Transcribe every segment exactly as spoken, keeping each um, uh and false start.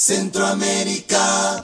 Centroamérica.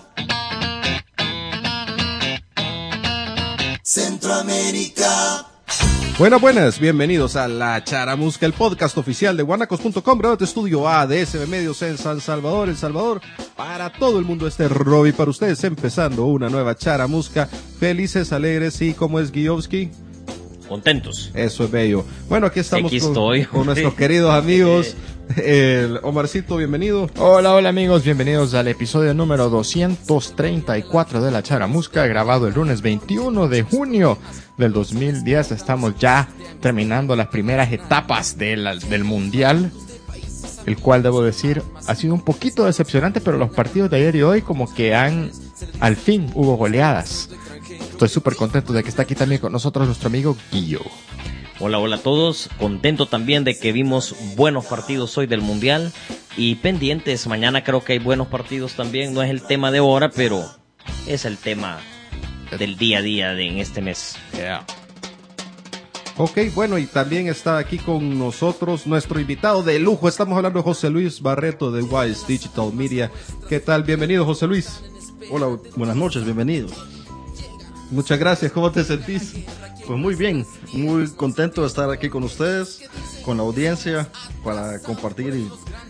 Centroamérica. Buenas, buenas, bienvenidos a La Charamusca, el podcast oficial de guanacos punto com, grabado en estudio A D S B Medios en San Salvador, El Salvador, para todo el mundo este Robbie, para ustedes, empezando una nueva Charamusca, felices, alegres y como es Guiovsky. Contentos. Eso es bello. Bueno, aquí estamos aquí con, estoy, con nuestros queridos amigos. El Omarcito, bienvenido. Hola, hola amigos, bienvenidos al episodio número doscientos treinta y cuatro de La Charamusca, grabado el lunes veintiuno de junio del dos mil diez. Estamos ya terminando las primeras etapas de la, del Mundial, el cual debo decir ha sido un poquito decepcionante, pero los partidos de ayer y hoy como que han, al fin hubo goleadas. Estoy súper contento de que está aquí también con nosotros nuestro amigo Guillo. Hola, hola a todos. Contento también de que vimos buenos partidos hoy del Mundial y pendientes. Mañana creo que hay buenos partidos también. No es el tema de ahora, pero es el tema del día a día de en este mes. Yeah. Ok, bueno, y también está aquí con nosotros nuestro invitado de lujo. Estamos hablando de José Luis Barreto de Wise Digital Media. ¿Qué tal? Bienvenido, José Luis. Hola, buenas noches, bienvenido. Muchas gracias, ¿cómo te sentís? Pues muy bien, muy contento de estar aquí con ustedes, con la audiencia, para compartir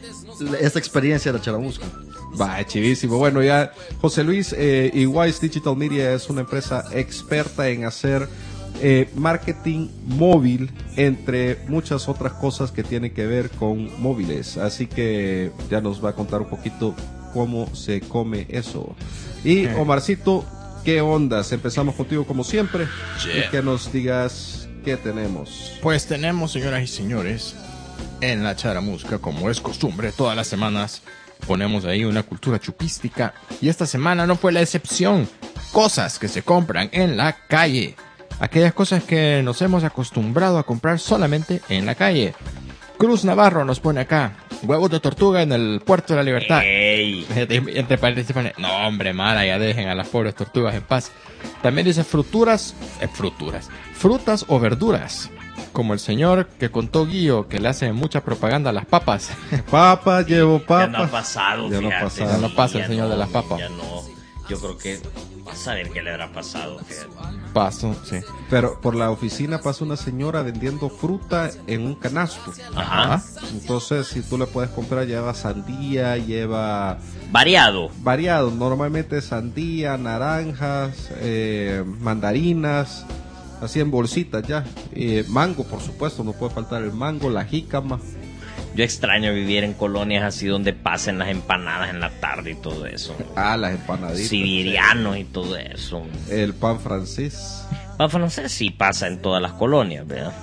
esta experiencia de la Charamusca. Va, chivísimo. Bueno, ya José Luis eh, y Wise Digital Media es una empresa experta en hacer eh, marketing móvil, entre muchas otras cosas que tienen que ver con móviles. Así que ya nos va a contar un poquito cómo se come eso. Y Omarcito, ¿qué ondas? Empezamos contigo como siempre. Yeah. Y que nos digas qué tenemos. Pues tenemos, señoras y señores, en La Charamusca, como es costumbre, todas las semanas ponemos ahí una cultura chupística. Y esta semana no fue la excepción. Cosas que se compran en la calle. Aquellas cosas que nos hemos acostumbrado a comprar solamente en la calle. Cruz Navarro nos pone acá: huevos de tortuga en el Puerto de la Libertad. Ey. Entre paréntesis pone: no hombre, mala, ya dejen a las pobres tortugas en paz. También dice fruturas, eh, fruturas, frutas o verduras, como el señor que contó Guillo, que le hace mucha propaganda a las papas. Papas, llevo papas. Ya no ha pasado, ya no, fíjate, pasado. Ya no pasa el ya señor no, de las papas. Ya no, yo creo que vas a ver qué le habrá pasado. Fíjate. Paso, sí. Pero por la oficina pasa una señora vendiendo fruta en un canasto. Ajá. Entonces, si tú le puedes comprar, lleva sandía, lleva... Variado. Variado. Normalmente sandía, naranjas, eh, mandarinas, así en bolsitas ya. Eh, mango, por supuesto, no puede faltar el mango, la jícama. Yo extraño vivir en colonias así donde pasen las empanadas en la tarde y todo eso. Ah, las empanaditas. Siberianos y todo eso. El pan francés. Pan francés sí pasa en todas las colonias, ¿verdad?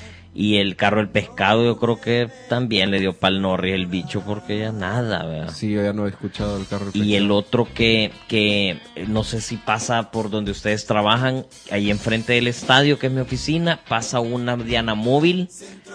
Y el carro del pescado yo creo que también le dio pa'l Norris el bicho porque ya nada, ¿verdad? Sí, yo ya no he escuchado el carro del pescado. Y el otro que, que no sé si pasa por donde ustedes trabajan, ahí enfrente del estadio, que es mi oficina, pasa una Diana móvil.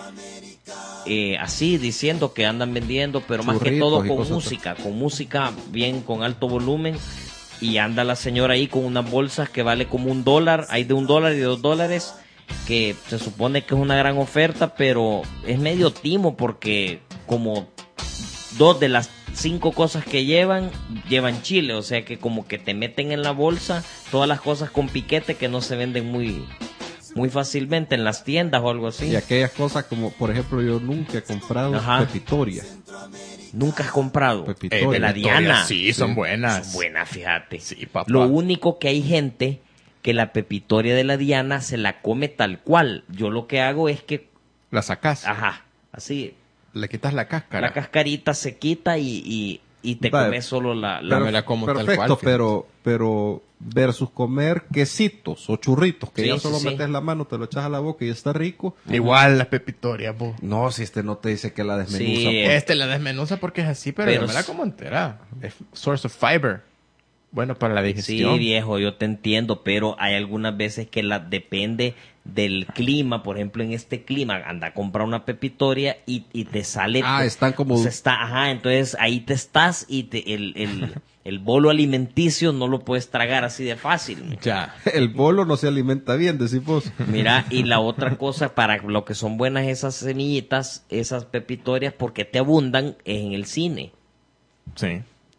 Eh, así diciendo que andan vendiendo, pero más que todo con música, con música bien con alto volumen, y anda la señora ahí con unas bolsas que vale como un dólar, hay de un dólar y de dos dólares, que se supone que es una gran oferta, pero es medio timo porque como dos de las cinco cosas que llevan, llevan chile, o sea que como que te meten en la bolsa todas las cosas con piquete que no se venden muy... muy fácilmente en las tiendas o algo así. Y aquellas cosas como, por ejemplo, yo nunca he comprado Ajá. pepitoria. ¿Nunca has comprado? Pepitoria. Eh, de la Diana. Sí, sí, son buenas. Son buenas, fíjate. Sí, papá. Lo único que hay gente que la pepitoria de la Diana se la come tal cual. Yo lo que hago es que... La sacas. Ajá, así. Le quitas la cáscara. La cascarita se quita y, y, y te Vale. comes solo la... la... Pero- me la como tal perfecto, cual, pero, pero versus comer quesitos o churritos, que Sí, ya sí, solo sí. metes la mano, te lo echas a la boca y está rico. Igual la pepitoria, po. No, si este no te dice que la desmenuza. Sí, pues. Este la desmenuza porque es así, pero, Pero yo me la s- como entera. Es source of fiber. Bueno, para la Sí, digestión. viejo, yo te entiendo, pero hay algunas veces que la depende del clima. Por ejemplo, en este clima, anda a comprar una pepitoria y, y te sale... Ah, están como- o sea, está, ajá, entonces ahí te estás y te, el, el, el bolo alimenticio no lo puedes tragar así de fácil. Ya. El bolo no se alimenta bien, decís vos. Mira, y la otra cosa, para lo que son buenas esas semillitas, esas pepitorias, porque te abundan, es en el cine. Sí.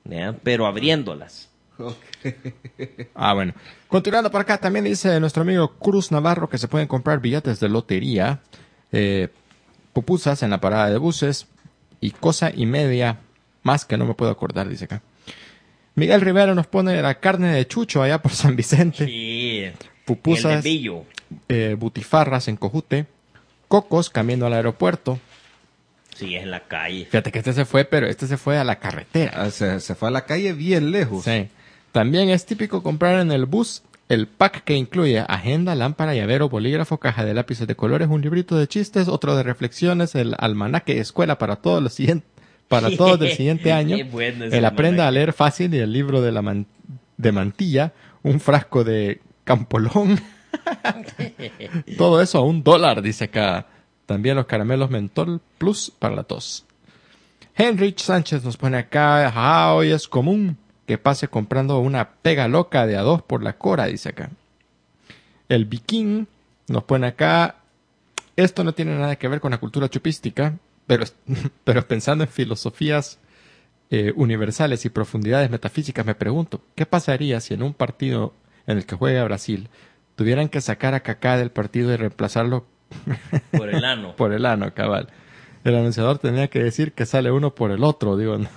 ¿ya? Pero abriéndolas. Ah, bueno. Continuando por acá, también dice nuestro amigo Cruz Navarro que se pueden comprar billetes de lotería, eh, pupusas en la parada de buses y cosa y media más que no me puedo acordar, dice acá. Miguel Rivera nos pone la carne de chucho allá por San Vicente. Sí. Pupusas, El desvillo. eh, butifarras en Cojute, cocos camino al aeropuerto. Sí, es en la calle. Fíjate que este se fue, pero este se fue a la carretera. Ah, Se, se fue a la calle bien lejos. Sí. También es típico comprar en el bus el pack que incluye agenda, lámpara, llavero, bolígrafo, caja de lápices de colores, un librito de chistes, otro de reflexiones, el almanaque de escuela para todos los siguientes, para todos del siguiente año, Qué bueno ese el aprenda almanaque. a leer fácil y el libro de la man- de mantilla, un frasco de campolón. Todo eso a un dólar, dice acá. También los caramelos Mentol Plus para la tos. Henrich Sánchez nos pone acá, ah, hoy es común que pase comprando una pega loca de a dos por la cora, dice acá. El Viking nos pone acá, esto no tiene nada que ver con la cultura chupística, pero, pero pensando en filosofías eh, universales y profundidades metafísicas, me pregunto, ¿qué pasaría si en un partido en el que juega Brasil tuvieran que sacar a Kaká del partido y reemplazarlo Por el ano. por el ano, cabal? El anunciador tenía que decir que sale uno por el otro, digo, ¿no?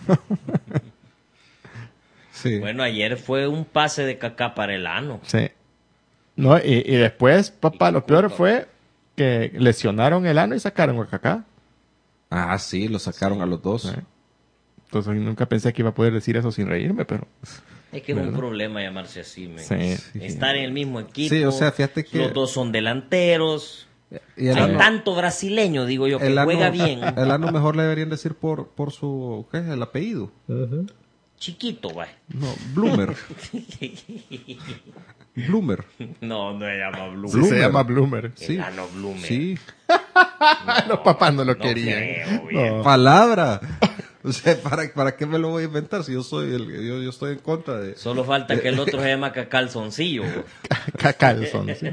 Sí. Bueno, ayer fue un pase de Kaká para el ano. Sí. No, y, y después, papá, lo peor fue que lesionaron el ano y sacaron a Kaká. Ah, sí, lo sacaron a los dos. Sí. Entonces nunca pensé que iba a poder decir eso sin reírme, pero... Es que es un ¿verdad? problema llamarse así, men. Sí. Estar en el mismo equipo. Sí, o sea, fíjate que- Los dos son delanteros. Y el Hay ano, tanto brasileño, digo yo, que el ano- juega bien. el ano mejor le deberían decir por, por su, ¿qué es? El apellido. Chiquito, güey. No, Bloomer. Bloomer. No, no se llama Blue. Sí, se llama Bloomer. Sí. ano Bloomer. Sí. Los papás no lo no querían. creo, bien. No. Palabra. O sea, ¿para, ¿para qué me lo voy a inventar si yo soy el, yo, yo estoy en contra de... Solo falta que el otro se llama Cacalzoncillo. güey. Cacalzón, sí.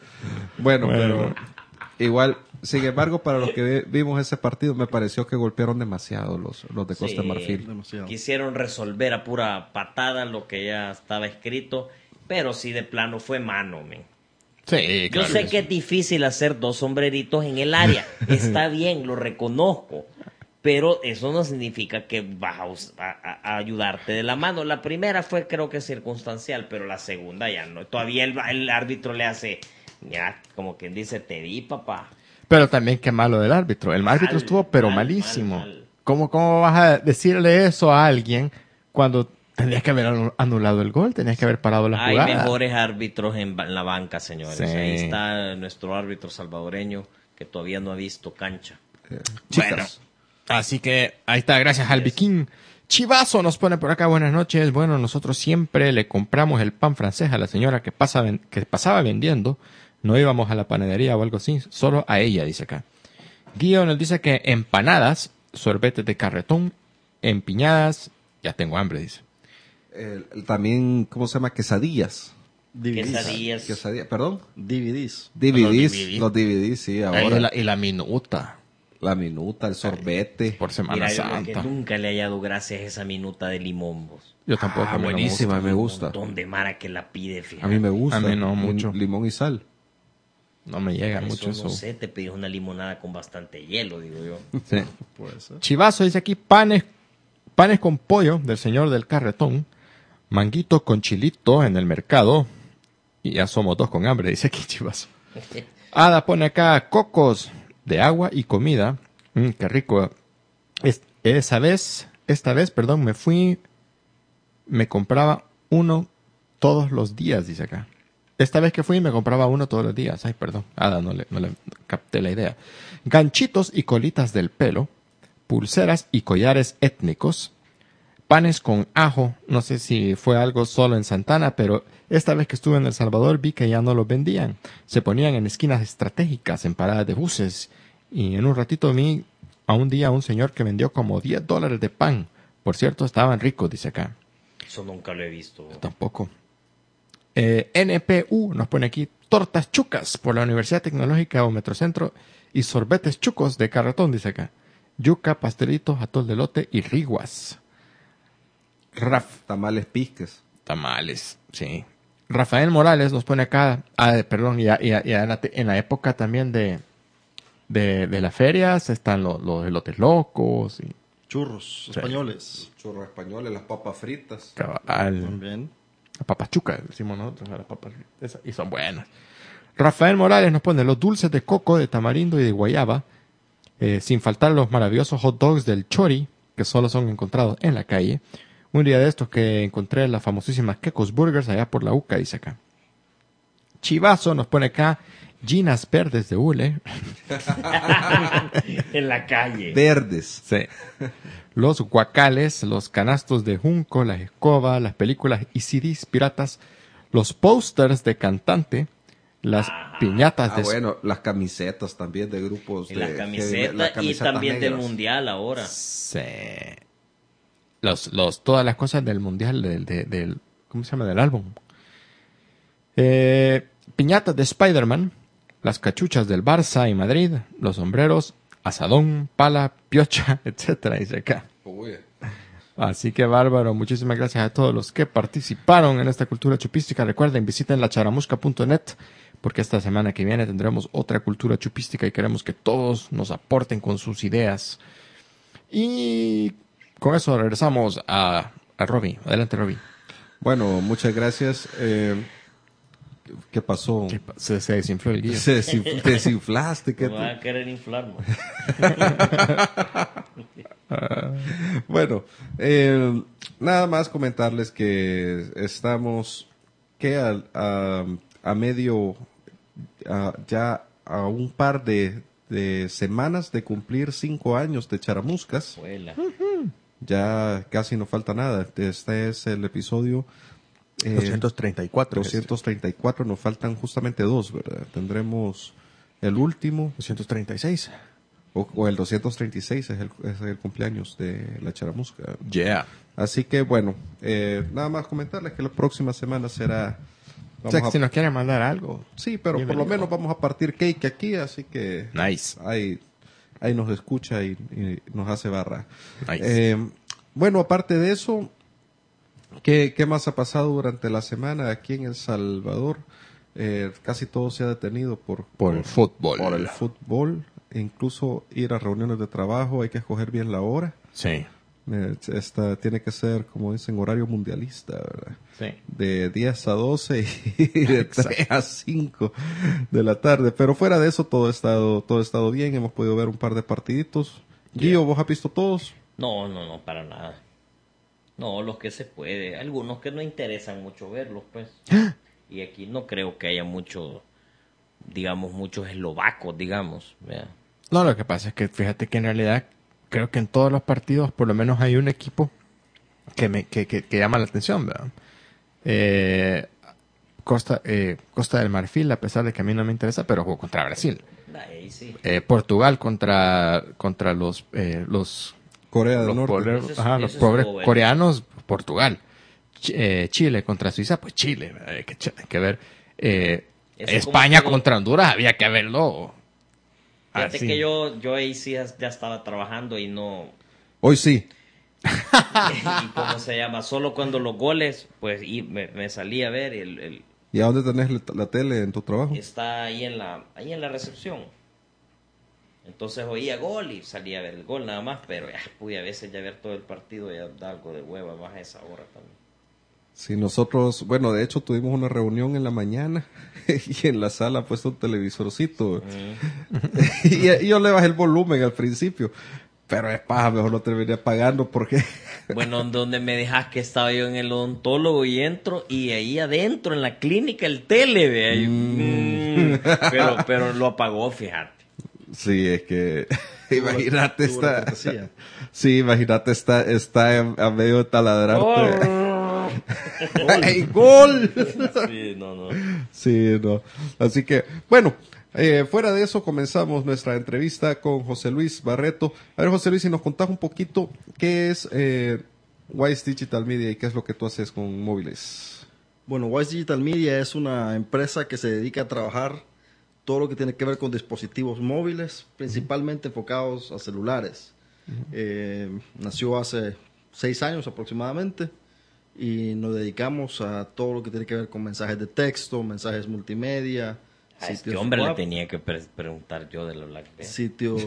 Bueno, Bueno. pero igual, sin embargo, para los que vi- vimos ese partido, me pareció que golpearon demasiado los, los de Costa de Sí, Marfil. Demasiado. Quisieron resolver a pura patada lo que ya estaba escrito, pero sí de plano fue mano, men. Sí, Yo claro sé que que es difícil hacer dos sombreritos en el área. Está bien, lo reconozco. Pero eso no significa que vas a, us- a- a- a ayudarte de la mano. La primera fue creo que circunstancial, pero la segunda ya no. Todavía el, el árbitro le hace, ya, como quien dice, te di, papá. Pero también qué malo del árbitro. El árbitro Mal, estuvo pero mal, malísimo. mal, mal. ¿Cómo, ¿Cómo vas a decirle eso a alguien cuando tenías que haber anu- anulado el gol? Tenías que haber parado la Hay jugada. mejores árbitros en, ba- en la banca, señores. Sí. Ahí está nuestro árbitro salvadoreño que todavía no ha visto cancha. Bueno, así que ahí está, gracias al Viking. Chivazo nos pone por acá, buenas noches. Bueno, nosotros siempre le compramos el pan francés a la señora que, pasa, ven- que pasaba vendiendo. No íbamos a la panadería o algo así, solo a ella, dice acá. Guido nos dice que empanadas, sorbetes de carretón, empiñadas, ya tengo hambre, dice. El- el- también, ¿cómo se llama? Quesadillas. D V Ds. Quesadillas. Quesadillas, perdón. D V Ds. D V Ds. D V Ds. Los D V Ds, sí, Y ahora. la, y la minuta, La minuta, el sorbete. por Semana Mira, yo creo que Santa. nunca le he dado gracias a esa minuta de limón, vos. Yo tampoco. Ah, a mí no me buenísima, gusta. me Un gusta. montón de mara que la pide, fíjate. A mí me gusta. A mí no Lim- mucho. Limón y sal. No me llega Eso mucho no eso. sé, te pides una limonada con bastante hielo, digo yo. Sí. Puede ser. Chivazo dice aquí panes, panes con pollo del señor del carretón, manguito con chilito en el mercado, y ya somos dos con hambre, dice aquí Chivazo. Ada pone acá cocos de agua y comida. Mm, qué rico. Es- esa vez, esta vez, perdón, me fui, me compraba uno todos los días, dice acá. Esta vez que fui me compraba uno todos los días. Ay, perdón. Ada, no le, no le capté la idea. Ganchitos y colitas del pelo. Pulseras y collares étnicos. Panes con ajo. No sé si fue algo solo en Santana, pero esta vez que estuve en El Salvador vi que ya no los vendían. Se ponían en esquinas estratégicas, en paradas de buses. Y en un ratito vi a un día a un señor que vendió como diez dólares de pan. Por cierto, estaban ricos, dice acá. Eso nunca lo he visto. Tampoco. Eh, N P U nos pone aquí tortas chucas por la Universidad Tecnológica o Metrocentro y sorbetes chucos de carretón, dice acá. Yuca, pastelitos, atol de lote y riguas. Raf, Tamales Pisques. tamales, sí. Rafael Morales nos pone acá, ah, perdón, y, a- y a- y a en, la, te- en la época también de, de, de las ferias están los, los elotes locos y Churros españoles. Churros españoles, las papas fritas. cabal, También. las papas chucas, decimos nosotros, a las papas esas, y son buenas. Rafael Morales nos pone los dulces de coco, de tamarindo y de guayaba, eh, sin faltar los maravillosos hot dogs del Chori, que solo son encontrados en la calle. Un día de estos que encontré las famosísimas Kekos Burgers allá por la UCA, dice acá. Chivazo nos pone acá ginas verdes de hule. En la calle. Verdes. Sí. Los guacales, los canastos de junco, las escobas, las películas y C Ds piratas, los posters de cantante, las piñatas Ah, de... bueno, las camisetas también de grupos. Y de, las que- camisetas las y camisetas también del negras. mundial ahora. Sí. Los, los, todas las cosas del mundial, del, de- del, ¿cómo se llama? Del álbum. Eh, piñatas de Spider-Man, las cachuchas del Barça y Madrid, los sombreros, asadón, pala, piocha, etcétera, dice acá. Uy. Así que bárbaro, muchísimas gracias a todos los que participaron en esta cultura chupística. Recuerden, visiten la charamusca punto net porque esta semana que viene tendremos otra cultura chupística y queremos que todos nos aporten con sus ideas. Y con eso regresamos a, a Robbie. Adelante, Robbie. Bueno, muchas gracias. Eh, ¿Qué pasó? ¿Qué pa- Se, se desinfló el guía. Se desinf- te desinflaste. ¿qué Me te- van a querer inflar, ¿no? Bueno, eh, nada más comentarles que estamos que a, a, a medio, a- ya a un par de, de semanas de cumplir cinco años de Charamuscas. Abuela. Ya casi no falta nada. Este es el episodio eh, doscientos treinta y cuatro. doscientos treinta y cuatro. Nos faltan justamente dos, ¿verdad? Tendremos el último. doscientos treinta y seis. O, o el doscientos treinta y seis es el, es el cumpleaños de la Charamusca. Yeah. Así que bueno, eh, nada más comentarles que la próxima semana será... O Vamos sea, que a- si nos quieren mandar algo. sí, pero por bienvenido. lo menos vamos a partir cake aquí, así que Nice. ahí, ahí nos escucha y, y nos hace barra. Nice. Eh, bueno, aparte de eso, ¿qué, ¿qué más ha pasado durante la semana aquí en El Salvador? Eh, casi todo se ha detenido por, Por el fútbol. por el fútbol. E incluso ir a reuniones de trabajo, hay que escoger bien la hora. Sí. Eh, esta, tiene que ser, como dicen, horario mundialista, ¿verdad? Sí. De diez a doce y de tres a cinco de la tarde. Pero fuera de eso, todo ha estado, todo ha estado bien. Hemos podido ver un par de partiditos. Gio, ¿vos has visto todos? No, no, no, para nada. No, los que se puede. Algunos que no interesan mucho verlos, pues. Y aquí no creo que haya mucho, digamos, muchos eslovacos, digamos. ¿Vea? No, lo que pasa es que fíjate que en realidad creo que en todos los partidos por lo menos hay un equipo que me que, que, que llama la atención, ¿verdad? Eh, Costa eh, Costa del Marfil, a pesar de que a mí no me interesa, pero jugó contra Brasil. Ahí sí. Eh, Portugal contra contra los eh, los Corea del los Norte. pobres, Ese es- ajá, los ese pobres estuvo bueno. coreanos, Portugal. Ch- eh, Chile contra Suiza, pues Chile, ¿verdad? hay que, ch- hay que ver. Eh, Ese España como que- contra Honduras, había que verlo. Fíjate así. que yo, yo ahí sí ya ya estaba trabajando y no... Hoy sí. y cómo se llama, solo cuando los goles, pues y me, me salí a ver, el, el- ¿Y a dónde tenés la, la tele en tu trabajo? está ahí en la ahí en la recepción. Entonces oía gol y salí a ver el gol nada más, pero ya pude a veces ya ver todo el partido, ya da algo de hueva más a esa hora también. Sí, nosotros, bueno, de hecho tuvimos una reunión en la mañana y en la sala puesto un televisorcito. y, y yo le bajé el volumen al principio, pero es paja, mejor lo terminé pagando porque... Bueno, donde me dejas que estaba yo en el odontólogo y entro y ahí adentro en la clínica el tele, vea, y- mm, pero pero lo apagó, fíjate. Sí, es que imagínate Tuvo la está, cortesía. sí, imagínate está, está en- a medio de taladrarte. ¡Ay, gol! Sí, no, no. Sí, no. Así que, bueno, eh, fuera de eso comenzamos nuestra entrevista con José Luis Barreto. A ver, José Luis, si nos contás un poquito qué es eh, Wise Digital Media y qué es lo que tú haces con móviles. Bueno, Wise Digital Media es una empresa que se dedica a trabajar todo lo que tiene que ver con dispositivos móviles, principalmente enfocados a celulares. Eh, nació hace seis años aproximadamente. y nos dedicamos a todo lo que tiene que ver con mensajes de texto, mensajes multimedia. A este sitios hombre le web, tenía que pre- preguntar yo de los BlackBerry. sitios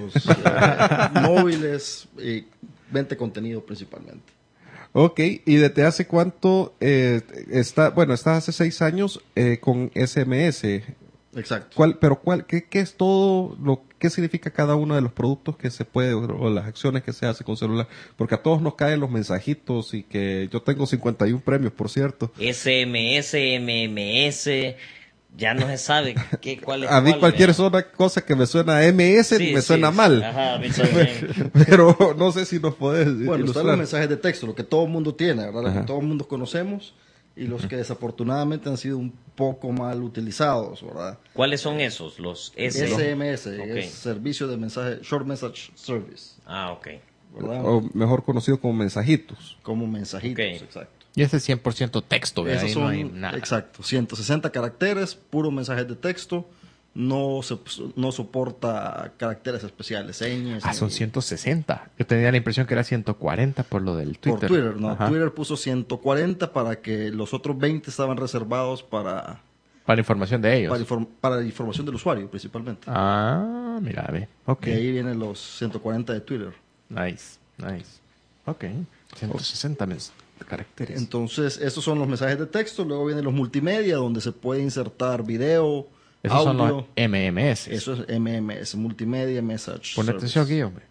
eh, móviles y venta de contenido principalmente. Ok, ¿y desde hace cuánto eh, está, bueno, estás hace seis años eh, con S M S? Exacto. ¿Cuál, pero cuál, qué, qué es todo lo, qué significa cada uno de los productos que se puede, o las acciones que se hace con celular? Porque a todos nos caen los mensajitos y que yo tengo cincuenta y uno premios, por cierto. S M S, M M S, ya no se sabe qué, cuál es A mí cuál, cualquier ¿verdad? sola cosa que me suena a M S Sí, me sí, suena sí. mal. Ajá, a mí también. Pero no sé si nos podés Bueno, están ilustrar. los mensajes de texto, lo que todo el mundo tiene, ¿verdad? Lo Ajá. que todo el mundo conocemos y los que desafortunadamente han sido un poco mal utilizados, ¿verdad? ¿Cuáles son esos? Los S. S M S Ok. es Servicio de Mensaje, Short Message Service, Ah, ok. ¿verdad? O mejor conocido como mensajitos. Como mensajitos, Ok. exacto. Y ese es cien por ciento texto, ¿verdad? Esos Ahí son, no hay nada. exacto, ciento sesenta caracteres, puro mensajes de texto, no, se, no soporta caracteres especiales, señas. Ah, son ni- ciento sesenta. Yo tenía la impresión que era ciento cuarenta por lo del Twitter. Por Twitter, no, Ajá. Twitter puso ciento cuarenta para que los otros veinte estaban reservados para, Para información de ellos. para, inform- para la información del usuario principalmente. Ah, mira, ve. Ok. De ahí vienen los ciento cuarenta de Twitter. Nice, nice. Ok. ciento sesenta mens- caracteres. Entonces, estos son los mensajes de texto, luego vienen los multimedia, donde se puede insertar video, Esos audio. son los M M S. Eso es M M S, Multimedia Message Pon Service. atención aquí, hombre.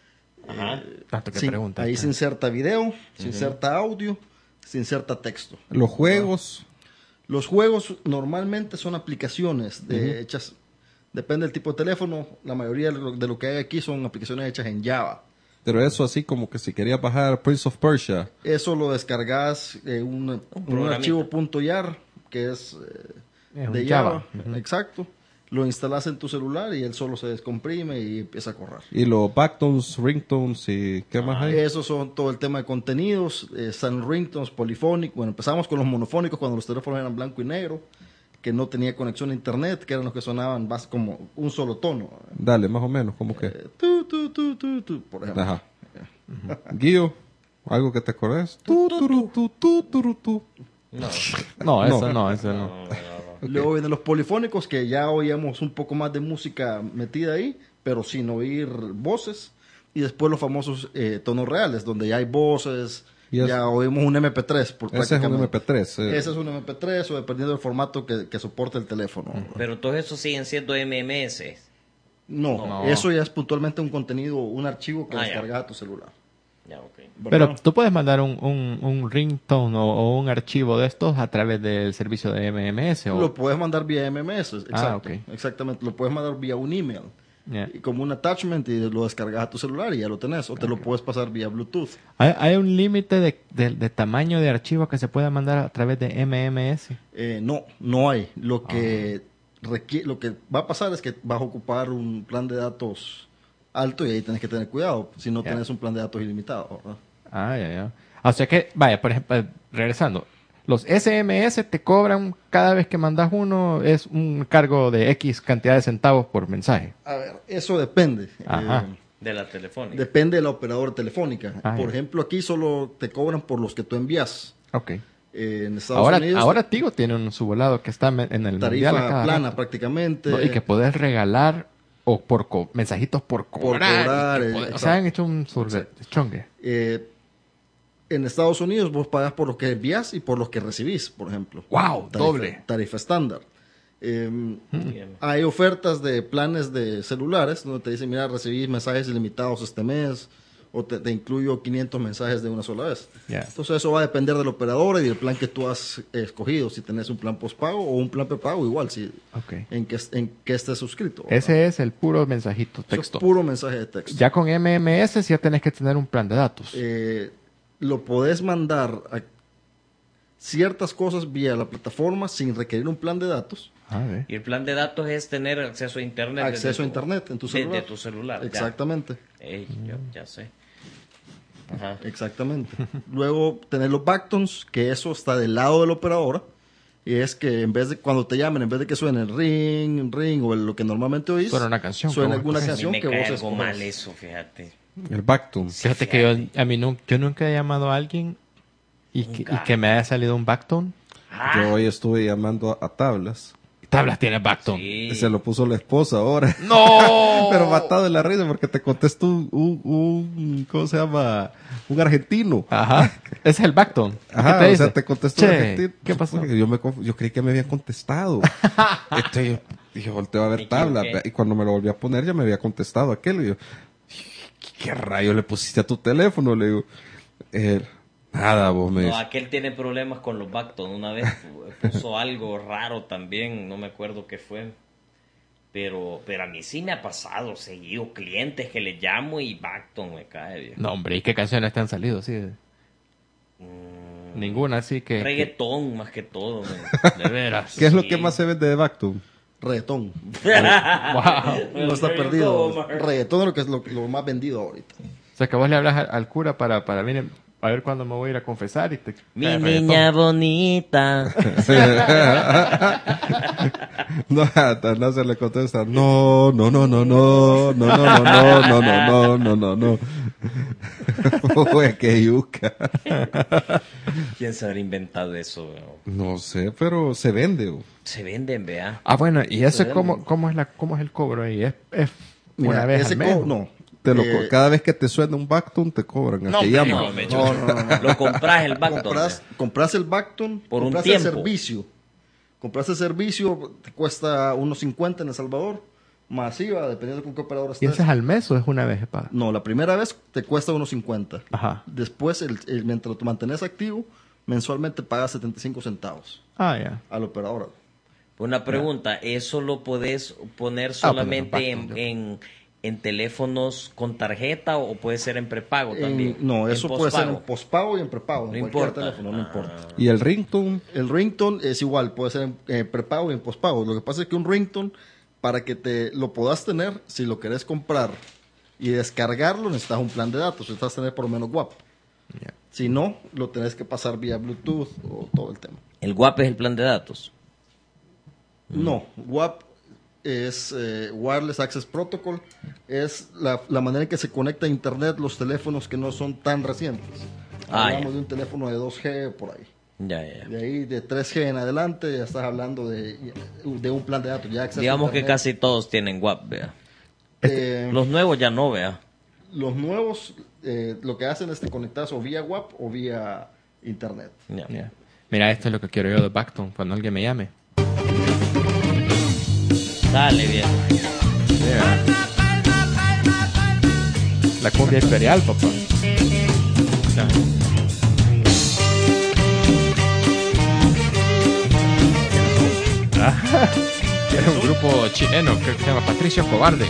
Ajá. Tanto que Sí, pregunta. ahí se inserta video, se inserta audio, se inserta texto. Los juegos, Los juegos normalmente son aplicaciones de, hechas, depende del tipo de teléfono, la mayoría de lo, de lo que hay aquí son aplicaciones hechas en Java. pero eso así como que si querías bajar Prince of Persia, Eso lo descargas en un, un programita. archivo .jar, que es, eh, Es un de Java. Java, exacto. Lo instalas en tu celular y él solo se descomprime y empieza a correr. y los backtones, ringtones y qué más hay. Esos son todo el tema de contenidos, eh, están ringtones, polifónicos. Bueno, empezamos con los monofónicos cuando los teléfonos eran blanco y negro, que no tenía conexión a internet, que eran los que sonaban más como un solo tono. Dale, más o menos, como que. Eh, tu, tu, tu, tu, tu, por ejemplo. Ajá. Guío, algo que te acordes. Tu, turu, tu, tu, turu, tu. No. No, eso No. no, eso no. No, no, no. Luego vienen los polifónicos, que ya oíamos un poco más de música metida ahí, pero sin oír voces. Y después los famosos eh, tonos reales, donde ya hay voces, Y es- ya oímos un eme pe tres. Por Ese es un prácticamente. eme pe tres. eh. Ese es un eme pe tres o dependiendo del formato que, que soporte el teléfono. Pero todos esos siguen siendo M M S. No, No. eso ya es puntualmente un contenido, un archivo que Ah, ya. descargas a tu celular. Ya, ok. Pero ¿verdad? tú puedes mandar un, un, un ringtone o, o un archivo de estos a través del servicio de M M S. O... Lo puedes mandar vía eme eme ese, exacto. Ah, ok. Exactamente, lo puedes mandar vía un email. Yeah. Y como un attachment y lo descargas a tu celular y ya lo tenés. O te lo puedes pasar vía Bluetooth. ¿Hay, hay un límite de, de- de tamaño de archivo que se pueda mandar a través de M M S? Eh, no, no hay. Lo que, Ah. requiere, lo que va a pasar es que vas a ocupar un plan de datos alto y ahí tenés que tener cuidado. Si no Ya. tenés un plan de datos ilimitado, ¿verdad? Ah, ya, ya. O sea que, vaya, por ejemplo, regresando. Los S M S te cobran cada vez que mandas uno, es un cargo de X cantidad de centavos por mensaje. A ver, eso depende. Ajá. Eh, De la telefónica. Depende de la operadora telefónica. Ah, por ya. ejemplo, aquí solo te cobran por los que tú envías. Ok. Eh, en Estados Ahora, Unidos, ahora Tigo tiene un subvolado que está me- en el tarifa mundial a cada plana rato. prácticamente. No, y que podés regalar o por co- mensajitos por cobrar. cobrar, y que eh, podés- o exacto. sea, han hecho un surve chongue. Eh, en Estados Unidos vos pagas por lo que envías y por los que recibís, por ejemplo. ¡Wow! Tarifa- Doble. Tarifa estándar. Eh, Bien. hay ofertas de planes de celulares donde te dicen, mira, recibís mensajes ilimitados este mes o te, te incluyo quinientos mensajes de una sola vez. Ya. Entonces eso va a depender del operador y del plan que tú has escogido. Si tenés un plan postpago o un plan prepago, igual, si, Ok. en que, en que estés suscrito. ¿verdad? Ese es el puro mensajito Eso es texto. puro mensaje de texto. Ya con M M S sí ya tenés que tener un plan de datos. Eh, lo podés mandar a ciertas cosas vía la plataforma sin requerir un plan de datos. Ah, ve. Y el plan de datos es tener acceso a internet. desde Acceso a tu- internet en tu desde celular. tu celular. ya. Exactamente, Ey, yo ya sé. Ajá. exactamente. Luego tener los backtones, que eso está del lado de la operadora. Y es que en vez de cuando te llamen, en vez de que suene el ring, ring o el- lo que normalmente oís, Suena una canción que suena vos alguna escoges. A mí canción me que cae vos algo escoges. mal eso, fíjate. El backtune. Fíjate que yo, a mí no, yo nunca he llamado a alguien ¿Y que, y que me haya salido un backtone? Ah, Yo hoy estuve llamando a, a Tablas. Tablas tiene backtone. sí. Se lo puso la esposa ahora. ¡No! Pero matado de la risa porque te contestó un, un, un- ¿cómo se llama? Un argentino. Ajá. Ese es el backtone. Ajá, ¿Qué te o dice? sea, te contestó Che, un argentino. ¿qué pasó? Porque Yo, me, conf- yo creí que me habían contestado. Entonces yo dije, volteo a ver Me Tabla. equivoqué. Y cuando me lo volví a poner ya me había contestado aquel. Y yo, ¿qué rayo le pusiste a tu teléfono? Le digo, eh, nada, vos me No, dices. aquel tiene problemas con los backtone. Una vez puso algo raro también, no me acuerdo qué fue. Pero, pero a mí sí me ha pasado, seguido clientes que le llamo y backtone me cae bien. No, hombre, ¿y qué canciones te han salido? Sí. Ninguna, así que... Reggaetón más que todo. man. que- de veras. ¿Qué es lo Sí. que más se vende de Bactum? Reggaetón. Wow. No está Reggaetón, perdido. man. Reggaetón es lo que es lo, lo más vendido ahorita. O sea, que vos le hablas al, al cura para, para venir a ver cuándo me voy a ir a confesar y te... Mi cae reggaetón. niña bonita. No, hasta no se le contesta. No, no, no, no, no, no, no, no, no, no, no, no, no, no. Uy, qué yuca. ¿Quién se habrá inventado eso? weón? No sé, pero se vende. oh. Se venden, vea. Ah, bueno, ¿y eso Se cómo, vende. cómo, es la, cómo es el cobro ahí? ¿Es, es una Mira, vez ese al mes? co- no. Te lo, Eh, co- cada vez que te suena un Bactum te cobran. No, Te hombre, llaman. No, me No, no, no, no. Lo compras el backtone. compras, compras el Backtone, Por un compras tiempo. el servicio. Compras el servicio, te cuesta unos cincuenta en El Salvador, masiva, dependiendo con qué operador ¿Y estés. ese es al mes o es una vez que paga? No, la primera vez te cuesta unos cincuenta. Ajá. Después, el, el- mientras lo mantenés activo, mensualmente pagas setenta y cinco centavos Ah, ya. al operador. Una pregunta, ¿eso lo podés poner Ah, solamente pues, en, no, en, en teléfonos con tarjeta o puede ser en prepago En- también? no, En eso puede ser en pospago. pospago y en prepago. No en cualquier importa. teléfono, no Ah. importa. Y el ringtone, El ringtone es igual, puede ser en eh, prepago y en pospago. Lo que pasa es que un ringtone, para que te lo puedas tener, si lo querés comprar y descargarlo, necesitas un plan de datos. Necesitas tener por lo menos W A P. Ya. Si no, lo tenés que pasar vía Bluetooth o todo el tema. El W A P es el plan de datos. No, W A P es eh, Wireless Access Protocol. Es la, la manera en que se conecta a Internet los teléfonos que no son tan recientes. Ah, Hablamos ya. de un teléfono de dos G por ahí. Ya, ya, ya. De ahí, de tres G en adelante, ya estás hablando de, de un plan de datos. Ya acceso a Digamos que Internet. casi todos tienen W A P, vea. Eh, Los nuevos ya no, vea. los nuevos, eh, lo que hacen es que conectas o vía W A P o vía Internet. Ya. Ya. Mira, esto es lo que quiero yo de Backtone cuando alguien me llame. Dale, bien. La cumbia imperial, papá. Ya. Ah, Era un grupo chileno que se llama Patricio Cobarde.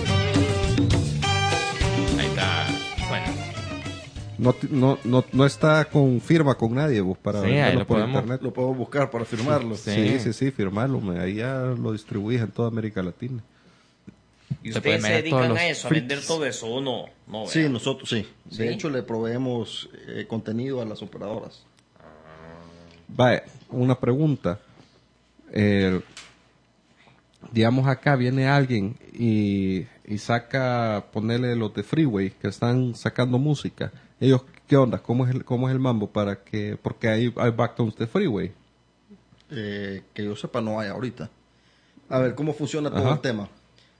Ahí está. Bueno, no, ti- no, no, no está con firma con nadie vos para Sí, ahí venderlo lo por podemos- internet. Lo puedo buscar para firmarlo. Sí. Sí, sí, sí, firmarlo. me- Ahí ya lo distribuís en toda América Latina. ¿Y Te ustedes pueden se meter todos dedican los a eso, a freaks. vender todo eso o no? No, Sí, vea. nosotros sí. De ¿Sí? hecho, le proveemos eh, contenido a las operadoras. Vaya, una pregunta. Eh, digamos acá viene alguien y, y saca, ponerle los de Freeway que están sacando música. Ellos, ¿qué onda? ¿Cómo es el, cómo es el mambo para que, porque hay, hay backtones de Freeway? Eh, que yo sepa, no hay ahorita. A ver, ¿cómo funciona todo Ajá. el tema?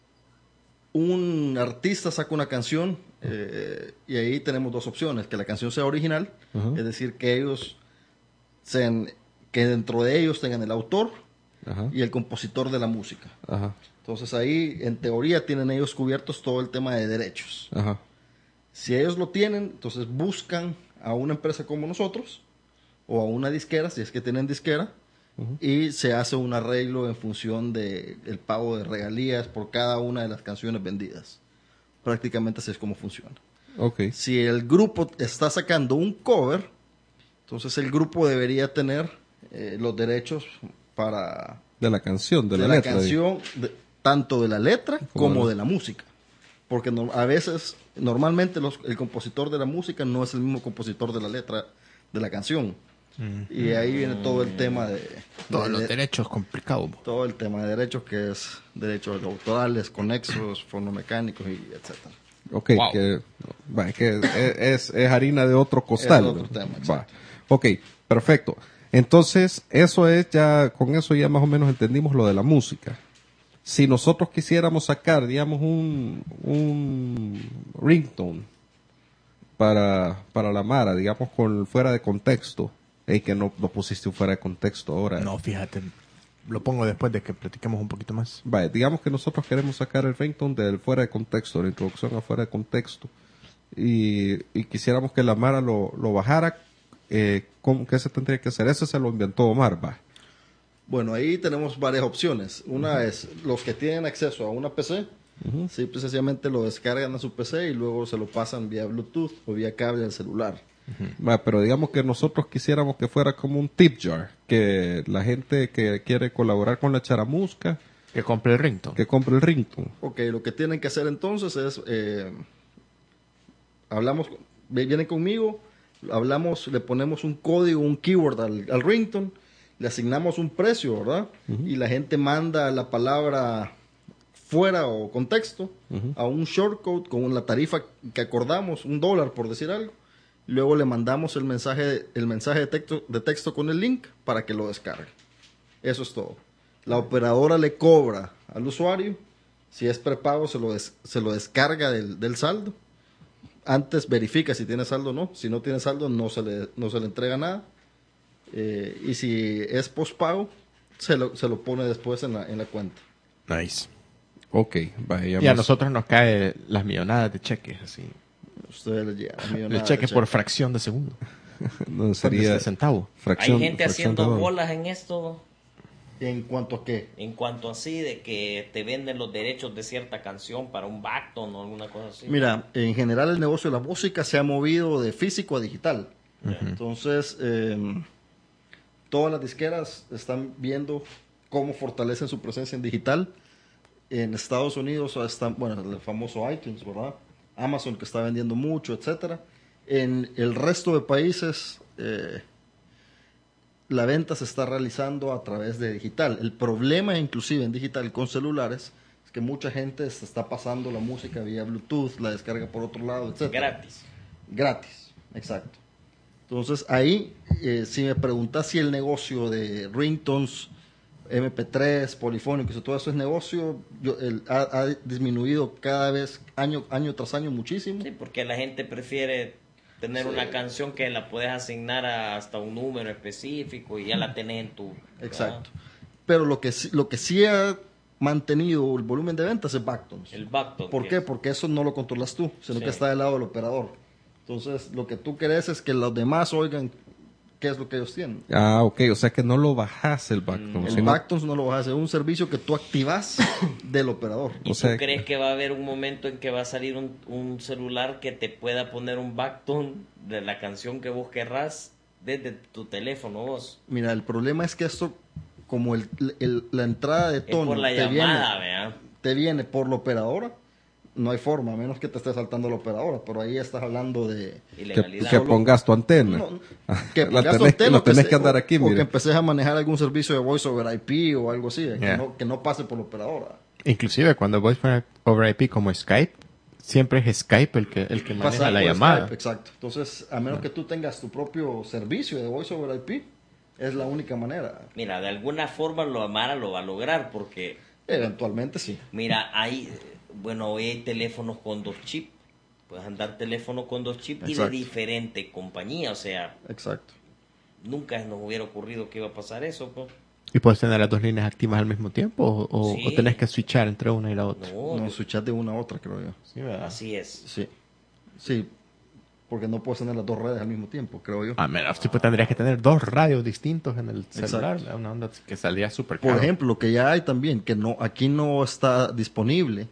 Un artista saca una canción eh, y ahí tenemos dos opciones. Que la canción sea original, Ajá. es decir, que ellos sean, que dentro de ellos tengan el autor Ajá, y el compositor de la música. ajá, Entonces ahí, en teoría, tienen ellos cubiertos todo el tema de derechos. ajá. Si ellos lo tienen, entonces buscan a una empresa como nosotros o a una disquera, si es que tienen disquera, y se hace un arreglo en función de el pago de regalías por cada una de las canciones vendidas. Prácticamente así es como funciona. Ok. Si el grupo está sacando un cover, entonces el grupo debería tener eh, los derechos para De la canción, de, de la, la, letra. canción, de- tanto de la letra Como como de- de la música. Porque no- a veces, normalmente los- el compositor de la música no es el mismo compositor de la letra de la canción. Y ahí viene todo el tema de, todos de- los de- derechos complicados. todo el tema de derechos, que es derechos autorales, conexos, fonomecánicos y etcétera. Ok, Wow. que, va, que es, es, es harina de otro costal. Es otro ¿verdad? tema, Va. exacto. Ok, Perfecto. Entonces, eso es ya, con eso ya más o menos entendimos lo de la música. Si nosotros quisiéramos sacar, digamos, un, un ringtone para, para la Mara, digamos, con fuera de contexto, y que no, no pusiste un fuera de contexto ahora. No, fíjate, lo pongo después de que platiquemos un poquito más. Vale, digamos que nosotros queremos sacar el ringtone del fuera de contexto, la introducción a fuera de contexto, y, y quisiéramos que la Mara lo, lo bajara, eh, ¿cómo, ¿qué se tendría que hacer? Ese se lo inventó Omar, va. Bueno, ahí tenemos varias opciones. Una uh-huh. es los que tienen acceso a una P C, uh-huh. sí, precisamente lo descargan a su P C y luego se lo pasan vía Bluetooth o vía cable al celular. Uh-huh. Va, pero digamos que nosotros quisiéramos que fuera como un tip jar, que la gente que quiere colaborar con la charamusca, que compre el ringtone. Que compre el ringtone. Ok, lo que tienen que hacer entonces es, eh, hablamos, vienen conmigo, hablamos, le ponemos un código, un keyword al, al ringtone, le asignamos un precio, ¿verdad? Uh-huh. Y la gente manda la palabra fuera o contexto uh-huh. a un shortcode con la tarifa que acordamos, un dólar por decir algo. Luego le mandamos el mensaje, el mensaje de texto, de texto con el link para que lo descargue. Eso es todo. La operadora le cobra al usuario. Si es prepago, se lo, des, se lo descarga del, del saldo. Antes verifica si tiene saldo o no. Si no tiene saldo, no se le, no se le entrega nada. Eh, y si es postpago, se lo, se lo pone después en la, en la cuenta. Nice. Ok, vaya. Y a nosotros nos cae las millonadas de cheques, así. Ustedes les llegan el cheque por cheque. Fracción de segundo. No sería de centavo. Fracción, Hay gente haciendo bolas en esto. ¿En cuanto a qué? En cuanto así, de que te venden los derechos de cierta canción para un backton o alguna cosa así. Mira, en general el negocio de la música se ha movido de físico a digital. Uh-huh. Entonces, eh, todas las disqueras están viendo cómo fortalecen su presencia en digital. En Estados Unidos están, bueno, el famoso iTunes, ¿verdad? Amazon, que está vendiendo mucho, etcétera. En el resto de países, eh, la venta se está realizando a través de digital. El problema, inclusive en digital con celulares, es que mucha gente se está pasando la música vía Bluetooth, la descarga por otro lado, etcétera. Gratis. Gratis, exacto. Entonces, ahí, eh, si me preguntas si el negocio de ringtones, eme pe tres, polifónicos y todo eso es negocio, yo, el, ha, ha disminuido cada vez, año, año tras año, muchísimo. Sí, porque la gente prefiere tener sí. una canción que la puedes asignar a hasta un número específico y ya la tenés en tu... Exacto. ¿verdad? Pero lo que, lo que sí ha mantenido el volumen de ventas es backtones. El backtone. ¿Por qué? Es. Porque eso no lo controlas tú, sino sí. que está del lado del operador. Entonces, lo que tú querés es que los demás oigan qué es lo que ellos tienen. Ah, ok. O sea que no lo bajas el backtones. El sino... backtones no lo bajas. Es un servicio que tú activas del operador. ¿Y o sea, tú crees que va a haber un momento en que va a salir un, un celular que te pueda poner un backtone de la canción que vos querrás desde tu teléfono vos? Mira, el problema es que esto, como el, el, la entrada de tono es por la te, llamada, viene, ¿verdad? te viene por la operadora, no hay forma, a menos que te esté saltando la operadora, pero ahí estás hablando de... Que, que pongas tu antena. No, que pongas tu antena. Lo tenés que andar aquí, o, o que empeces a manejar algún servicio de voice over I P o algo así, yeah. que, no, que no pase por la operadora. Inclusive cuando voice over I P como Skype, siempre es Skype el que, el que maneja Pasa la llamada. Skype, exacto. Entonces, a menos no. que tú tengas tu propio servicio de voice over I P, es la única manera. Mira, de alguna forma lo Amara lo va a lograr porque... Eventualmente sí. Mira, hay... Bueno, hoy hay teléfonos con dos chips. Puedes andar teléfono con dos chips y de diferente compañía, o sea... Exacto. Nunca nos hubiera ocurrido que iba a pasar eso, pues. ¿Y puedes tener las dos líneas activas al mismo tiempo? ¿O, o, sí. o tenés que switchar entre una y la otra? No, no switchar de una a otra, creo yo. Sí, ¿verdad? Así es. Sí. Sí, porque no puedes tener las dos redes al mismo tiempo, creo yo. Ah, menos, tipo, tendrías que tener dos radios distintos en el celular. Exacto. Una onda que salía súper caro. Por ejemplo, lo que ya hay también, que no aquí no está disponible,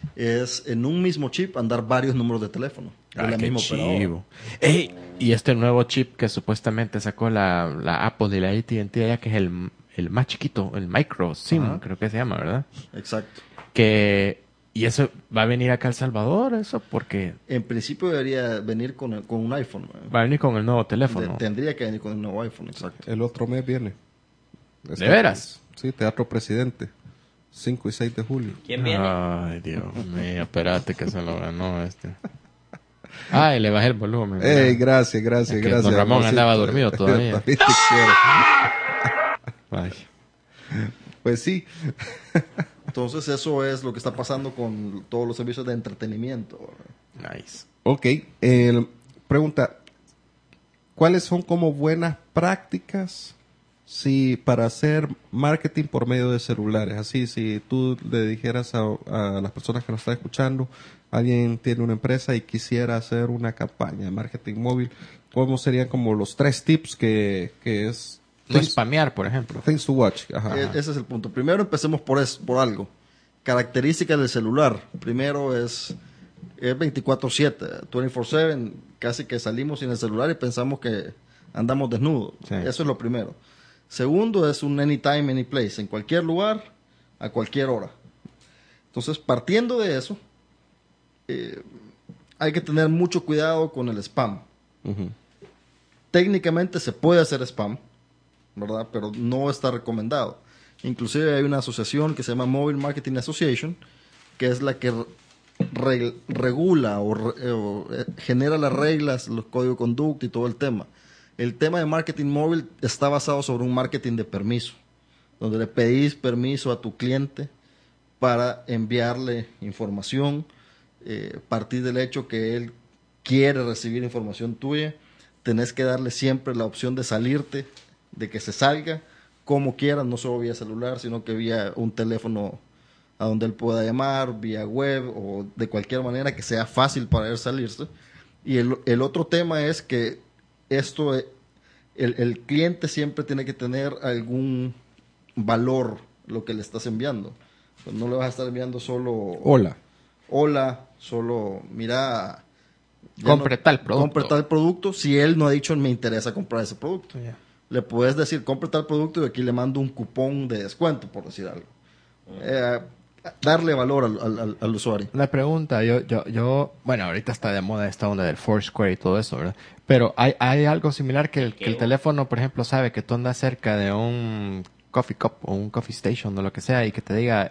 es en un mismo chip andar varios números de teléfono. De ah, la qué misma chivo. Ey, y este nuevo chip que supuestamente sacó la, la Apple y la A T and T allá, que es el, el más chiquito, el Micro SIM, ajá. creo que se llama, ¿verdad? Exacto. Que... ¿Y eso va a venir acá a El Salvador? ¿Eso porque En principio debería venir con, el, con un iPhone. ¿eh? Va a venir con el nuevo teléfono. De, tendría que venir con el nuevo iPhone, exacto. El otro mes viene. ¿De ¿De veras? Sí, Teatro Presidente. cinco y seis de julio. ¿Quién viene? Ay, Dios mío, espérate que se lo ganó este. Ay, le bajé el volumen. Ey, gracias, gracias, Es que gracias. don Ramón amorcito. andaba dormido todavía. También te quiero. Ay. Pues sí. Entonces eso es lo que está pasando con todos los servicios de entretenimiento. Nice. Ok. eh, pregunta. ¿Cuáles son como buenas prácticas si para hacer marketing por medio de celulares? Así, si tú le dijeras a, a las personas que nos están escuchando, alguien tiene una empresa y quisiera hacer una campaña de marketing móvil, ¿cómo serían como los tres tips que, que es... No things, spamear, por ejemplo. things to watch. Ajá, E- ajá. Ese es el punto. Primero empecemos por, es, por algo. Características del celular. Primero es, es veinticuatro siete, veinticuatro siete. Casi que salimos sin el celular y pensamos que andamos desnudos. Sí. Eso es lo primero. Segundo es un anytime, any place. En cualquier lugar, a cualquier hora. Entonces, partiendo de eso, eh, hay que tener mucho cuidado con el spam. Ujú. Técnicamente se puede hacer spam, ¿verdad? Pero no está recomendado. Inclusive hay una asociación que se llama Mobile Marketing Association, que es la que re- regula o, re- o, eh, genera las reglas, los códigos de conducta y todo el tema. El tema de marketing móvil está basado sobre un marketing de permiso, donde le pedís permiso a tu cliente para enviarle información, eh, partir del hecho que él quiere recibir información tuya, tenés que darle siempre la opción de salirte, de que se salga como quiera, no solo vía celular, sino que vía un teléfono a donde él pueda llamar, vía web o de cualquier manera que sea fácil para él salirse. Y el, el otro tema es que esto, eh, el, el cliente siempre tiene que tener algún valor lo que le estás enviando. Pues no le vas a estar enviando solo Hola. hola, solo mira, ya Compre tal producto. compre tal producto, si él no ha dicho me interesa comprar ese producto. Ya. Le puedes decir compre tal producto y aquí le mando un cupón de descuento, por decir algo. Eh, darle valor al, al- al- al usuario. Una pregunta, yo, yo, yo, bueno, ahorita está de moda esta onda del Foursquare y todo eso, ¿verdad? Pero hay, hay algo similar que el, que el teléfono, por ejemplo, sabe que tú andas cerca de un coffee cup o un coffee station o lo que sea y que te diga,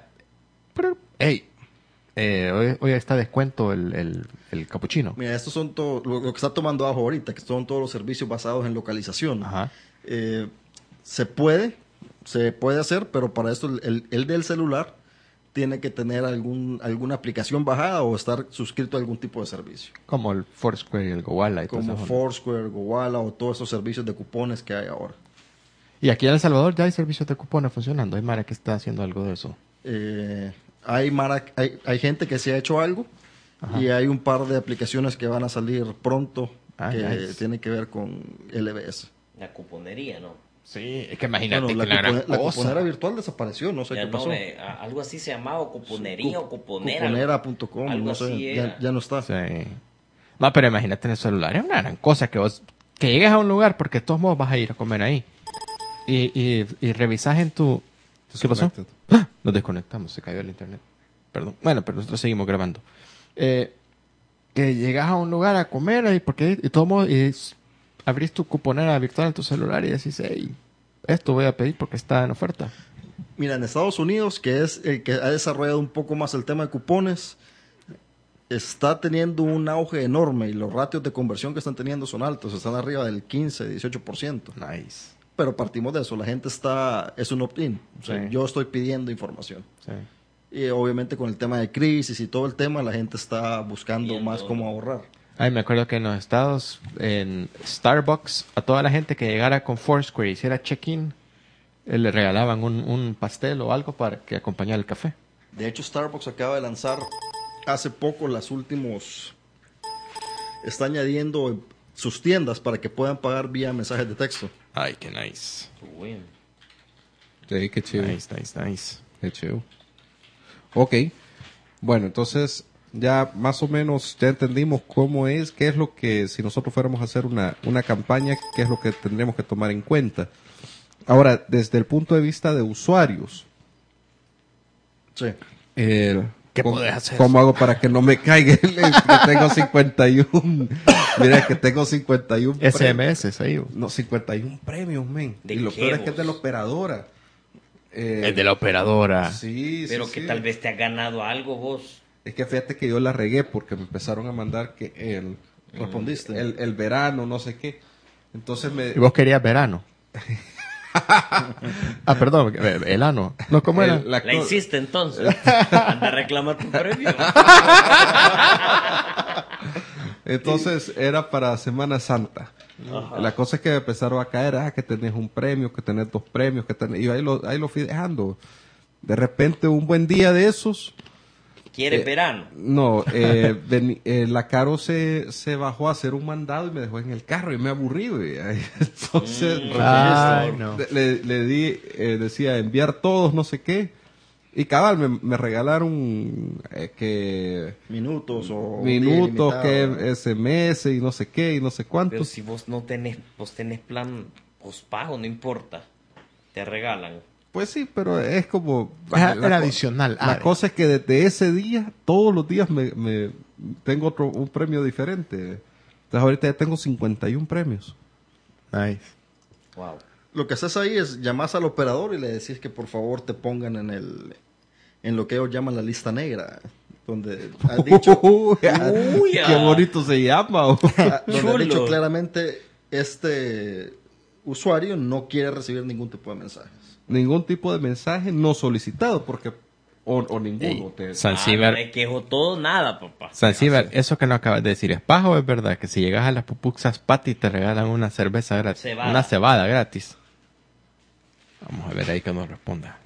hey, eh, hoy, hoy está descuento el, el, el capuchino. Mira, estos son todo lo, lo que está tomando abajo ahorita, que son todos los servicios basados en localización. Ajá. Eh, se puede, se puede hacer, pero para esto el, el- el del celular tiene que tener algún alguna aplicación bajada o estar suscrito a algún tipo de servicio. Como el Foursquare y el Gowalla y todo Como eso. Foursquare, Gowalla o todos esos servicios de cupones que hay ahora. Y aquí en El Salvador ya hay servicios de cupones funcionando. Hay Mara que está haciendo algo de eso. Eh, hay, mara- hay, hay gente que se ha hecho algo Ajá. y hay un par de aplicaciones que van a salir pronto Ah, que nice. tienen que ver con L B S. La cuponería, ¿no? Sí, es que imagínate Bueno, que la, la gran cupone- la cosa. cuponera virtual desapareció, no sé Ya qué no, pasó. eh, a- algo así se llamaba cuponería Cu- o cuponera. Cuponera punto com, Algo no sé, así ya, era. ya no está. Sí. No, pero imagínate en el celular, es una gran cosa que vos, que llegues a un lugar porque de todos modos vas a ir a comer ahí. Y, y, y revisas en tu... ¿Qué pasó? Disconnected. ¡Ah! Nos desconectamos, se cayó el internet. Perdón. Bueno, pero nosotros seguimos grabando. Eh, que llegas a un lugar a comer y porque y de todos modos y s- abrís tu cuponera virtual en tu celular y decís, hey, esto voy a pedir porque está en oferta. Mira, en Estados Unidos, que es el que ha desarrollado un poco más el tema de cupones, está teniendo un auge enorme y los ratios de conversión que están teniendo son altos, están arriba del quince, dieciocho por ciento. Nice. Pero partimos de eso, la gente está, es un opt-in, o sea, Sí. yo estoy pidiendo información. Sí. Y obviamente con el tema de crisis y todo el tema, la gente está buscando Viendo. más cómo ahorrar. Ay, me acuerdo que en los Estados, en Starbucks, a toda la gente que llegara con Foursquare y hiciera check-in, eh, le regalaban un, un pastel o algo para que acompañara el café. De hecho, Starbucks acaba de lanzar hace poco las últimos... Está añadiendo sus tiendas para que puedan pagar vía mensajes de texto. Ay, qué nice. Bueno. Sí, qué chido. Nice, nice, nice. Qué chido. Ok. Bueno, entonces ya más o menos ya entendimos cómo es, qué es lo que, si nosotros fuéramos a hacer una, una campaña, qué es lo que tendríamos que tomar en cuenta. Ahora, desde el punto de vista de usuarios, Sí. eh, ¿Qué ¿cómo, podés hacer? ¿cómo hago para que no me caiga el, el que tengo cincuenta y uno? Mira que tengo cincuenta y uno S M S, ahí. No, cincuenta y uno premios, men. ¿De Y lo qué, peor es que es vos? de la operadora. Eh, El de la operadora. Sí, Pero sí, que sí. tal vez te ha ganado algo vos. Es que fíjate que yo la regué porque me empezaron a mandar que el Respondiste. el, el verano, no sé qué. Entonces me... Y vos querías verano. Ah, perdón, eh, el ano. No, ¿cómo era? el- la La co- hiciste entonces. Anda a reclamar tu premio. Entonces era para Semana Santa. La cosa es que me empezaron a caer, ah, que tenés un premio, que tenés dos premios, que tenés... Y ahí lo, ahí lo fui dejando. De repente, un buen día de esos... ¿Quieres Eh, verano? No, eh, veni- eh, la Caro se, se bajó a hacer un mandado y me dejó en el carro y me aburrí, güey. Entonces, Ay, no. le, le di, eh, decía enviar todos, no sé qué. Y cabal, me, me regalaron eh, que Minutos o... minutos, día que ilimitado. S M S y no sé qué y no sé Pero cuántos. si vos no tenés, vos tenés plan pospago, no importa. Te regalan. Pues sí, pero es como... Era, la era co- adicional. La Ah, cosa es que desde ese día, todos los días me, me tengo otro un premio diferente. Entonces ahorita ya tengo cincuenta y uno premios. nice. Wow. Lo que haces ahí es llamás al operador y le decís que por favor te pongan en el en lo que ellos llaman la lista negra, donde has dicho, Uy, Uy, qué ah. bonito se llama. oh. ah, donde has Chulo. dicho claramente este usuario no quiere recibir ningún tipo de mensajes. Ningún tipo de mensaje no solicitado, porque o, o ninguno. te- Ah, Zanzíbar, no me quejo todo, nada, papá. Zanzíbar, eso que no acabas de decir, ¿es paja o es verdad? Que si llegas a las pupuxas Patty te regalan una cerveza gratis. Cebada. Una cebada gratis. Vamos a ver ahí que nos responda.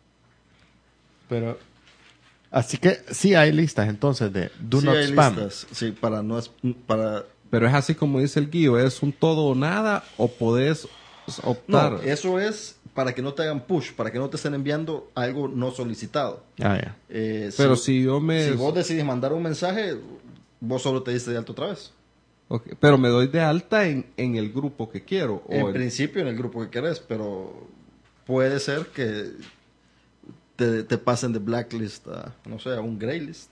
Pero... Así que sí hay listas entonces de Do Sí Not hay Spam. listas, sí, para no es- para Pero es así como dice el guío, es un todo o nada, o podés optar. no, eso es para que no te hagan push, para que no te estén enviando algo no solicitado. Ah, ya. Eh, Pero si yo me... si vos decidís mandar un mensaje, vos solo te diste de alto otra vez. Ok, pero me doy de alta en, en el grupo que quiero. O En en- principio en el grupo que querés, pero puede ser que te, te pasen de blacklist a, no sé, a un graylist.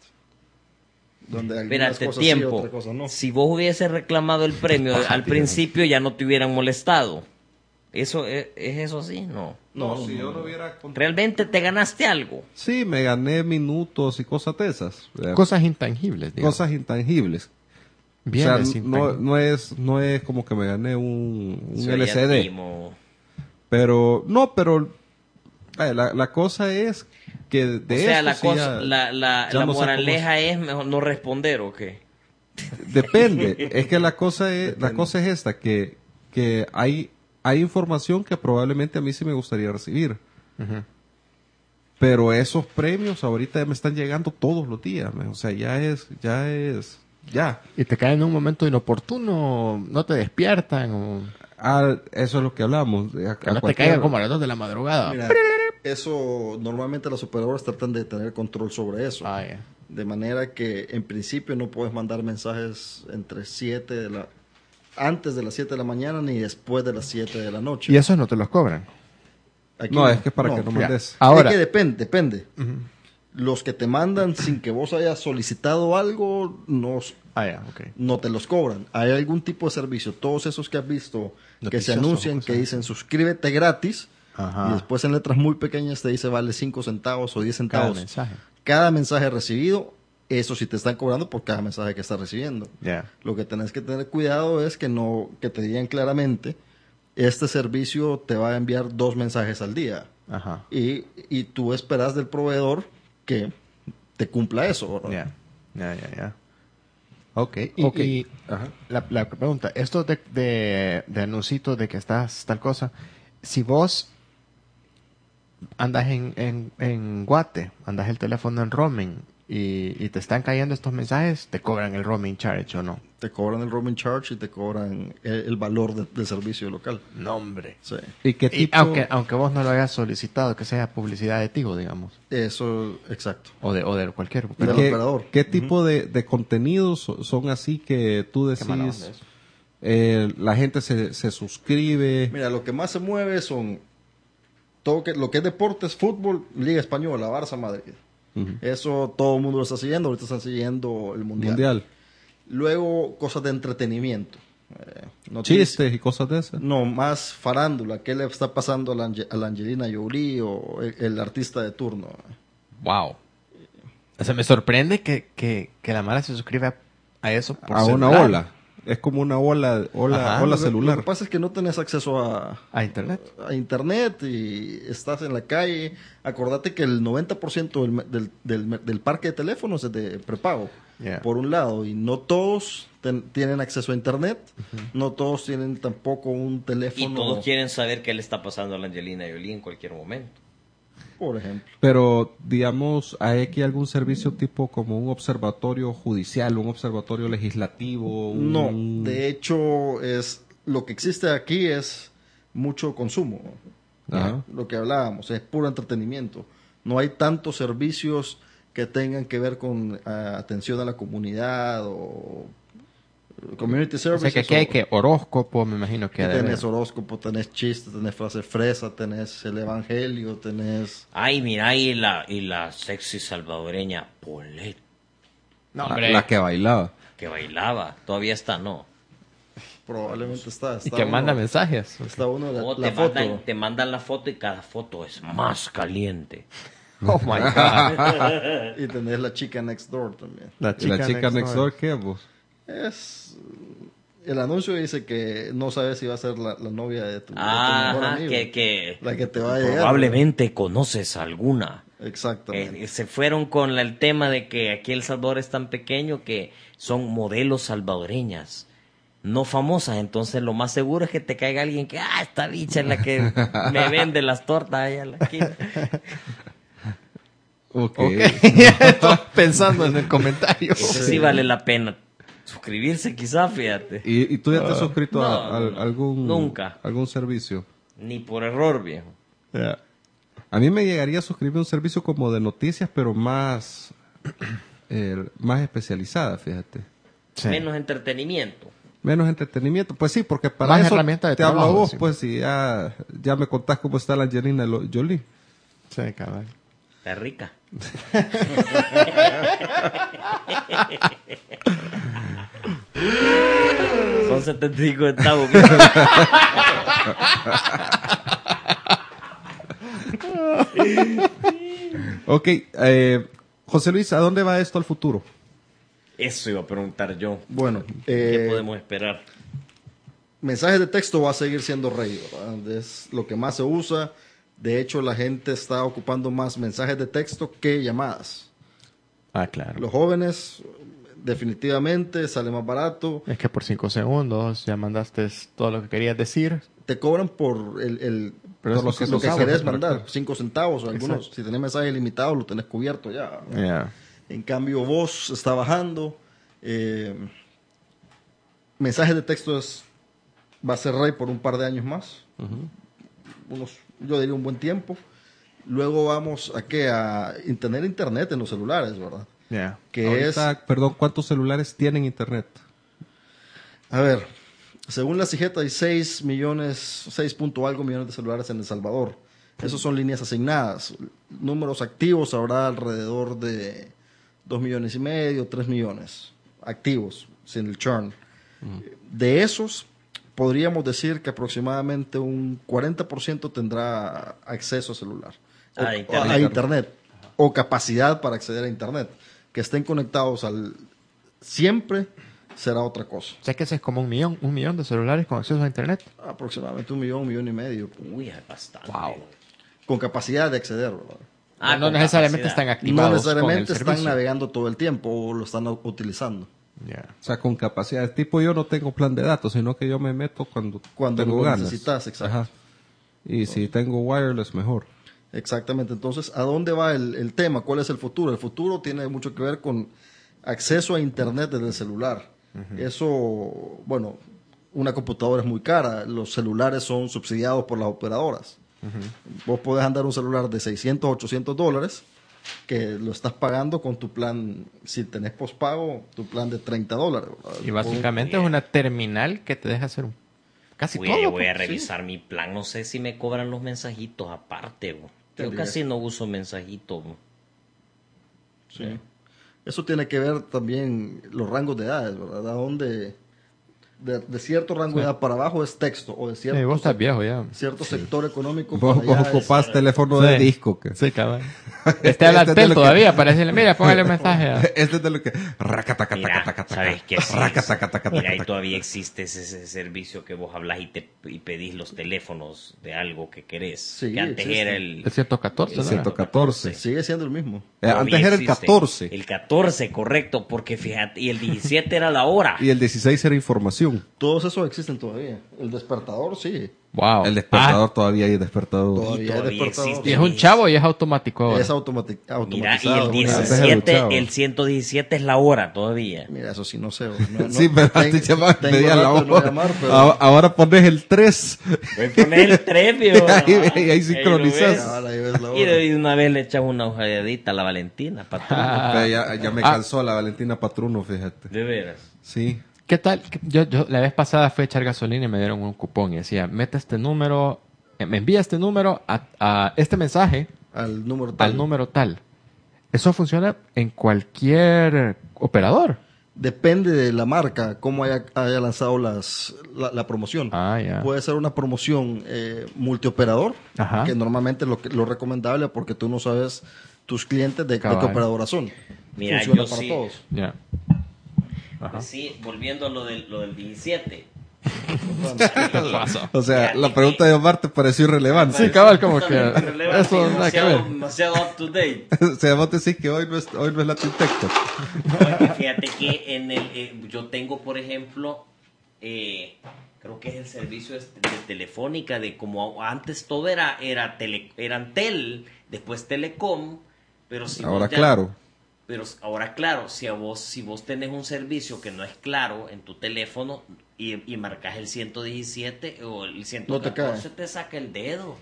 Donde algunas Espérate, cosas sí, tiempo. otras cosas no. Si vos hubieses reclamado el premio paja, al tío. principio, ya no te hubieran molestado. ¿Eso es, es eso así? No. No, No, si no, yo no. no hubiera... cont- ¿Realmente te ganaste algo? Sí, me gané minutos y cosas de esas. ¿verdad? Cosas intangibles, digamos. Cosas intangibles. Bienes o sea, no, intangibles. no es no es como que me gané un, un Soy L C D. Timo. Pero, no, pero eh, la, la cosa es que de O sea, esto la, sí cosa, ya- la, la, ya la no sé cómo- moraleja es mejor no responder, ¿o qué? Depende. Es que la cosa es, la cosa es esta, que, que hay, hay información que probablemente a mí sí me gustaría recibir. Ujú. Pero esos premios ahorita ya me están llegando todos los días. man. O sea, ya es, ya es, ya. Y te caen en un momento inoportuno, no te despiertan o Ah, eso es lo que hablamos. A- a que no te cualquier- caigan como a las dos de la madrugada. Mira, eso normalmente las operadoras tratan de tener control sobre eso. Ah, ya. De manera que en principio no puedes mandar mensajes entre siete de la antes de las siete de la mañana ni después de las siete de la noche. Y esos no te los cobran. Aquí No, es que para que no ya. mandes. Ahora, Es que depende, depende. Los que te mandan sin que vos hayas solicitado algo, no, ah, ya, ok. no te los cobran. Hay algún tipo de servicio, todos esos que has visto que se Noticioso, anuncian, José. que dicen suscríbete gratis, Ajá. y después en letras muy pequeñas te dice vale cinco centavos o diez Cada centavos. mensaje. Cada mensaje recibido, eso sí te están cobrando por cada mensaje que estás recibiendo. Ya. Lo que tenés que tener cuidado es que no que te digan claramente, este servicio te va a enviar dos mensajes al día. Ajá. Y, y tú esperas del proveedor que te cumpla eso. ¿verdad? Ya. Ya, ya, ya. Ok. Y, Ok. y- ajá. La, la pregunta, esto de, de, de anuncito de que estás tal cosa, si vos andas en, en, en Guate, andas el teléfono en roaming y, y te están cayendo estos mensajes, te cobran el roaming charge o no. Te cobran el roaming charge y te cobran el, el valor de- del servicio local. No, hombre. Sí. ¿Y qué Y tipo? aunque, aunque vos no lo hayas solicitado, que sea publicidad de Tigo, digamos, Eso, exacto. o de, o de cualquier Del ¿Qué, operador. qué tipo de, de contenidos so- son así que tú Qué mala decís, onda eso. eh, la gente se, se suscribe? Mira, lo que más se mueve son todo que, lo que es deportes, fútbol, Liga Española, Barça, Madrid. Ujú. Eso todo el mundo lo está siguiendo. Ahorita están siguiendo el mundial. Mundial. Luego, cosas de entretenimiento. Eh, noticias. Chistes y cosas de esas. No, más farándula. ¿Qué le está pasando a la, Ange- a la Angelina Jolie o el, el artista de turno? Wow. O sea, me sorprende que, que, que la Mara se suscriba a eso por A una celular. ola. es como una ola, ola, Ajá. ola Lo- celular. Lo que pasa es que no tenés acceso a, A internet. a internet y estás en la calle. Acordate que el noventa por ciento del, del, del, del parque de teléfonos es de prepago, Yeah. por un lado, y no todos ten- tienen acceso a internet, no todos tienen tampoco un teléfono, Y todos quieren saber qué le está pasando a la Angelina Jolie en cualquier momento. por ejemplo. Pero, digamos, ¿hay aquí algún servicio tipo como un observatorio judicial, un observatorio legislativo? Un... No, de hecho, es lo que existe aquí es mucho consumo. Ajá. Lo que hablábamos, es puro entretenimiento. No hay tantos servicios que tengan que ver con ah, atención a la comunidad o community O sea services. que aquí hay o- que horóscopo, me imagino que que debe- tenés horóscopo, tenés chistes, tenés frase fresa, tenés el evangelio, tenés... Ay, mira, y la, y la sexy salvadoreña Paulette, No, La, hombre. la que bailaba. que bailaba. Todavía está, ¿no? Probablemente está. Y está que uno- manda mensajes. Está uno la, O la te, foto. mandan, te mandan la foto y cada foto es más caliente. Oh my God. Y tenés la chica next door también. La ¿Y la chica next door qué, vos? Es... El anuncio dice que no sabes si va a ser la, la novia de tu, de tu mejor Ajá, amigo. que, que La que te va a llegar. probablemente conoces alguna. Exactamente. Eh, se fueron con la- el tema de que aquí El Salvador es tan pequeño que son modelos salvadoreñas, no famosas. Entonces lo más seguro es que te caiga alguien que, ah, esta bicha es la que me vende las tortas allá en la esquina. Ok. Ok, estoy pensando en el comentario. Ese sí vale la pena suscribirse quizá, fíjate. ¿Y, y tú ya te has suscrito no, a, a- no, no. algún, Nunca. algún servicio? Ni por error, viejo. Yeah. A mí me llegaría a suscribir a un servicio como de noticias, pero más, eh, más especializada, fíjate. Sí. Menos entretenimiento. Menos entretenimiento. Pues sí, porque para Más eso herramienta de te hablo a trabajo, vos, sí. pues si ya, ya me contás cómo está la Angelina Lo- Jolie. Sí, cabal. Está rica. Son setenta y cinco centavos. viejo. Ok, eh, José Luis, ¿a dónde va esto al futuro? Eso iba a preguntar yo. Bueno, ¿Qué eh, podemos esperar? mensajes de texto va a seguir siendo rey, ¿verdad? Es lo que más se usa. De hecho, la gente está ocupando más mensajes de texto que llamadas. Ah, claro. Los jóvenes, definitivamente, sale más barato. Es que por cinco segundos ya mandaste todo lo que querías decir. Te cobran por el, el- Pero Por lo los que, que lo que usamos, querés el mandar, carácter. cinco centavos o algunos. Si tenés mensaje ilimitado, lo tenés cubierto ya. Yeah. En cambio, voz está bajando. Eh, mensajes de texto es, va a ser rey por un par de años más. Unos, yo diría un buen tiempo. Luego vamos a qué? A in- tener internet en los celulares, ¿verdad? Yeah. Que Ahorita, es, perdón, ¿cuántos celulares tienen internet? a ver, según la CIGETA hay seis millones, seis punto algo millones de celulares en El Salvador. Esos son líneas asignadas. Números activos habrá alrededor de dos millones y medio, tres millones activos, sin el churn. De esos, podríamos decir que aproximadamente un cuarenta por ciento tendrá acceso a celular. O- A internet. a internet. O capacidad para acceder a internet. Que estén conectados al... Siempre será otra cosa. O sea que ese es como un millón, un millón de celulares con acceso a internet. Aproximadamente un millón, un millón y medio. Uy, es bastante. Wow. Con capacidad de acceder, ¿verdad? Ah, no con necesariamente capacidad. están activados. No necesariamente con el están servicio. navegando todo el tiempo o lo están utilizando. Yeah. O sea, con capacidad. Tipo, yo no tengo plan de datos, sino que yo me meto cuando, Cuando tengo lo ganas. necesitas, exacto. Ajá. Y si tengo wireless, mejor. Exactamente. Entonces, ¿a dónde va el, el tema? ¿Cuál es el futuro? El futuro tiene mucho que ver con acceso a Internet desde el celular. Eso, bueno, una computadora es muy cara. Los celulares son subsidiados por las operadoras. Vos podés andar un celular de seiscientos, ochocientos dólares que lo estás pagando con tu plan, si tenés pospago, tu plan de treinta dólares. ¿verdad? Y básicamente es una terminal que te deja hacer un- casi Voy, todo. voy a pues. revisar mi plan. No sé si me cobran los mensajitos aparte. Bo. Yo Tendría casi no uso mensajitos. Bo. Sí. Eso tiene que ver también los rangos de edades, ¿verdad? ¿A dónde, de, de cierto rango de edad para abajo es texto, o de cierto, Sí, vos estás viejo ya. cierto sector económico Vos, para vos allá es- ocupás teléfono Sí. de disco. Que... Sí, cabrón. Este habla Este es de tel lo que- todavía para decirle, mira, póngale un mensaje. a- Este es de lo que... Racataca, Mira, taca, taca, taca. ¿sabes qué? Sí, Racataca, taca, mira, taca, y taca. todavía existe ese, ese servicio que vos hablas y, te, y pedís los teléfonos de algo que querés. Sí, que antes existe. era el... El ciento catorce, El ¿no? ciento catorce. sigue siendo el mismo. Eh, antes todavía era el existe. catorce. El catorce, correcto, porque fíjate, y el diecisiete era la hora. Y el dieciséis era información. Todos esos existen todavía. El despertador, sí. Wow. El despertador todavía hay despertador. Todavía, Y todavía hay despertador. existe. Ah, y es un chavo y es automático ahora. Es automati- Mira, y automatizado. el Mira, antes era diecisiete, luchado. el ciento diecisiete es la hora todavía. Mira, eso sí, no sé. No, no- Sí, pero tengo- antes llamaba, tengo pedía la rato de no hora. llamar, pero- Ahora, ahora pones el tres. Voy a poner el tres, viejo. Y ahí- y ahí lo sincronizas. ves. Ahora ahí ves la Y hora. de una vez le echas una ojeadita a la Valentina, patrón. Pero ya, ya me Ah. cansó la Valentina Patruno, fíjate. De veras. Sí. ¿Qué tal? Yo, yo la vez pasada fui a echar gasolina y me dieron un cupón y decía, mete este número, eh, me envía este número a, a este mensaje Al número tal. al número tal. Eso funciona en cualquier operador. Depende de la marca, cómo haya, haya lanzado las, la, la promoción. Ah, ya. Puede ser una promoción eh, multioperador, Ajá. que normalmente lo, que- lo recomendable porque tú no sabes tus clientes de, de qué Cabal. operadora son. Mira, Funciona yo para sí. todos. Ya. Pues sí, volviendo a lo del, lo del diecisiete. O sea, Fíjate la pregunta que- de Omar te pareció irrelevante. Sí, cabal, como que Relevante, eso nada que demasiado, ver. demasiado up to date. O sea, vos decís que hoy no es, hoy no es Latin Tech Talk. No, es que fíjate que en el, eh, yo tengo, por ejemplo, eh, creo que es el servicio este de telefónica, de como antes todo era, era tele, eran tel, después telecom, pero si Ahora vos ya- claro. Pero ahora claro, si a vos, si vos tenés un servicio que no es claro en tu teléfono y, y marcas el ciento diecisiete o el ciento catorce, cae. te saca el dedo.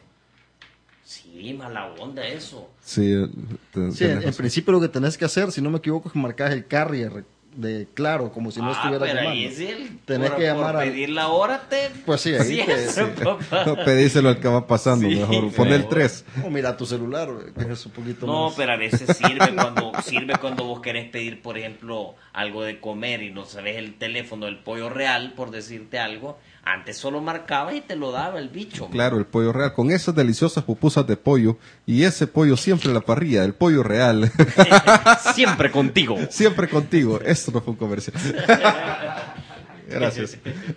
Sí, mala onda eso. Sí, eh, te- Sí, en, tenés en razón. principio lo que tenés que hacer, si no me equivoco, es marcar el carrier de claro, como si no ah, estuviera pero llamando. ahí sí, el- Tenés por, que llamar por al- pedir la hora te... Pues sí, ahí te- eso, sí. papá. No, pedíselo al que va pasando, Sí, mejor. Pon el mejor. tres. O mira tu celular, güey, que es un poquito No, más. pero a veces sirve cuando sirve cuando vos querés pedir, por ejemplo, algo de comer y no sabes el teléfono del Pollo Real, por decirte algo. Antes solo marcabas y te lo daba el bicho. Claro, el pollo real. Con esas deliciosas pupusas de pollo. Y ese pollo siempre en la parrilla. El pollo real. Siempre contigo. Siempre contigo. Esto no fue un comercial. Gracias.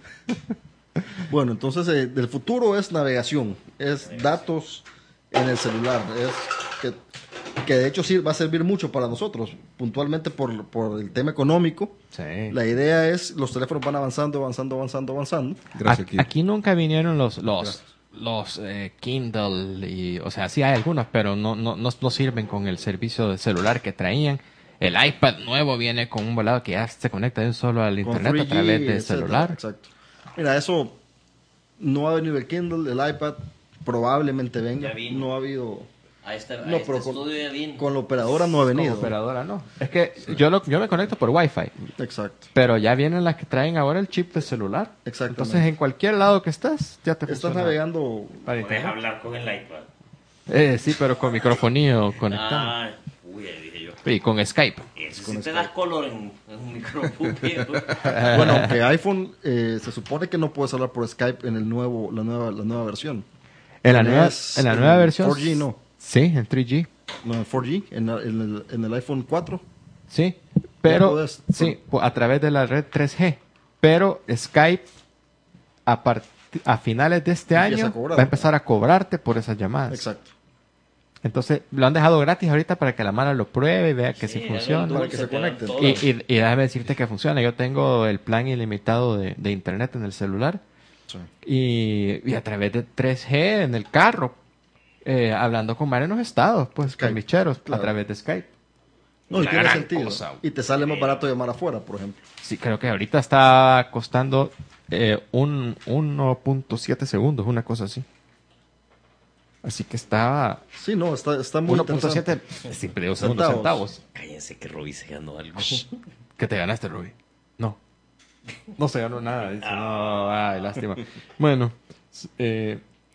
Bueno, entonces eh, del futuro es navegación, es datos en el celular, es que, que de hecho sí va a servir mucho para nosotros, puntualmente por, por el tema económico. Sí. La idea es, los teléfonos van avanzando, avanzando, avanzando, avanzando. Gracias, Aquí, Kiko. aquí nunca vinieron los los los eh, Kindle y, o sea, sí hay algunos, pero no, no no no sirven con el servicio de celular que traían. El iPad nuevo viene con un volado que ya se conecta de un solo al Con internet a tres G, través de etcétera. celular. Exacto. Mira, eso no ha venido el Kindle, el iPad probablemente venga. Ya vino. No ha habido, A este, a no, este pero con, estudio ya vino. con la operadora no ha Como venido. operadora no. Es que yo lo, yo me conecto por Wi-Fi, Exacto. pero ya vienen las que traen ahora el chip de celular. Exactamente. Entonces en cualquier lado que estés ya te Estás funciona navegando. para Puedes internet. hablar con el iPad. Eh, sí, pero con microfonía conectado. Ah, uy, ahí dije yo. Y con Skype. Eso sí te das color en, en un micrófono. Bueno, aunque iPhone eh, se supone que no puedes hablar por Skype en el nuevo, la nueva, la nueva versión. En la, nueva, Tenés en la el nueva versión. cuatro G, ¿no? Sí, en tres G. No, en cuatro G, en, la- en el, en el iPhone cuatro. Sí, pero podés. sí, po- a través de la red tres G. Pero Skype a, part- a finales de este Empieza año a cobrar. va a empezar a cobrarte por esas llamadas. Exacto. Entonces lo han dejado gratis ahorita para que la mala lo pruebe y vea que sí, Sí, funciona. Para que se conecten. Y, y, y déjame decirte que funciona. Yo tengo el plan ilimitado de, de internet en el celular Sí. y, y a través de tres G en el carro, eh, hablando con varios estados, pues Skype, con micheros, claro. a través de Skype. No, y La tiene gran sentido. cosa. Y te sale más barato llamar afuera, por ejemplo. Sí, creo que ahorita está costando eh, un uno punto siete segundos, una cosa así. Así que está Sí, no, está, está muy uno punto interesante. siete siempre digo segundos, Centavos. centavos. Cállense que Robbie se ganó algo. ¿Qué te ganaste, Ruby? No. No se ganó nada. Dice, no, ay, lástima. Bueno, eh,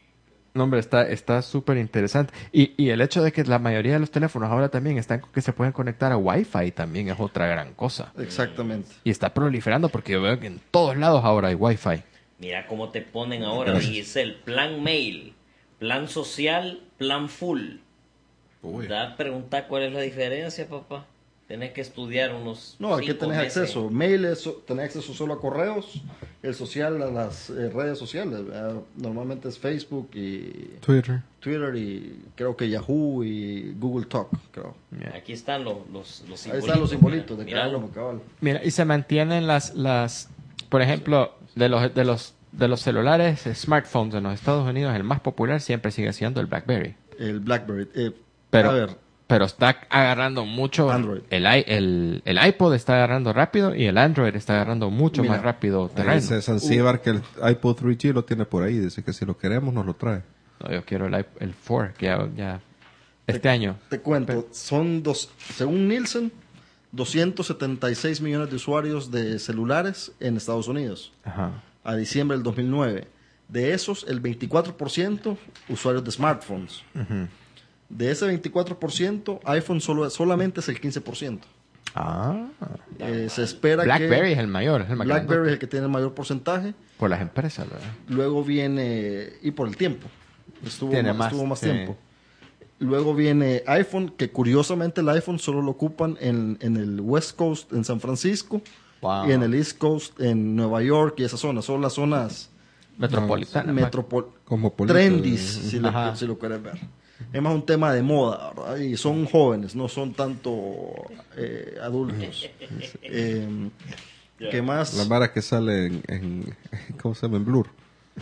No, hombre, está está súper interesante. Y, y el hecho de que la mayoría de los teléfonos ahora también están que se pueden conectar a Wi-Fi también es otra gran cosa. Exactamente. Y está proliferando porque yo veo que en todos lados ahora hay Wi-Fi. Mira cómo te ponen ahora, dice el plan mail, plan social, plan full. Uy. Da, pregunta cuál es la diferencia, papá. Tenés que estudiar unos. No, aquí cinco tenés meses. acceso. Mail es, tenés acceso solo a correos. El social a las eh, redes sociales. ¿verdad? Normalmente es Facebook y Twitter. Twitter y creo que Yahoo y Google Talk, creo. Aquí están los, los, los Ahí están los simbolitos de mira, cada míralo. uno, cabal. Mira, y se mantienen las, las por ejemplo, de los, de los, de los celulares, eh, smartphones en los Estados Unidos, el más popular siempre sigue siendo el BlackBerry. El BlackBerry. Eh, Pero, a ver, pero está agarrando mucho. Android. El, i- el, el iPod está agarrando rápido y el Android está agarrando mucho Mira, más rápido Ahí terreno. dice Zanzíbar que el iPod tres G lo tiene por ahí. Dice que si lo queremos nos lo trae. No, yo quiero el, i- el cuatro, que ya, ya este año. te cuento. Son dos, según Nielsen, doscientos setenta y seis millones de usuarios de celulares en Estados Unidos Ajá. a diciembre del dos mil nueve. De esos, el veinticuatro por ciento usuarios de smartphones. De ese veinticuatro por ciento, iPhone solo, solamente es el quince por ciento. Ah. Eh, se espera BlackBerry que es el mayor. Es el más BlackBerry es grandote. el que tiene el mayor porcentaje. Por las empresas, ¿verdad? Luego viene, y por el tiempo, estuvo, Tiene más, más, estuvo más sí. tiempo. Luego viene iPhone, que curiosamente el iPhone solo lo ocupan en, en el West Coast, en San Francisco, Wow. y en el East Coast, en Nueva York y esas zonas. Son las zonas Metropolitana. metropol Como trendis, si lo, Ajá. si lo quieres ver. Es más un tema de moda, ¿verdad? Y son jóvenes, no son tanto eh, adultos. Eh, ¿Qué más? La mara que sale en, en ¿cómo se llama? En Blur.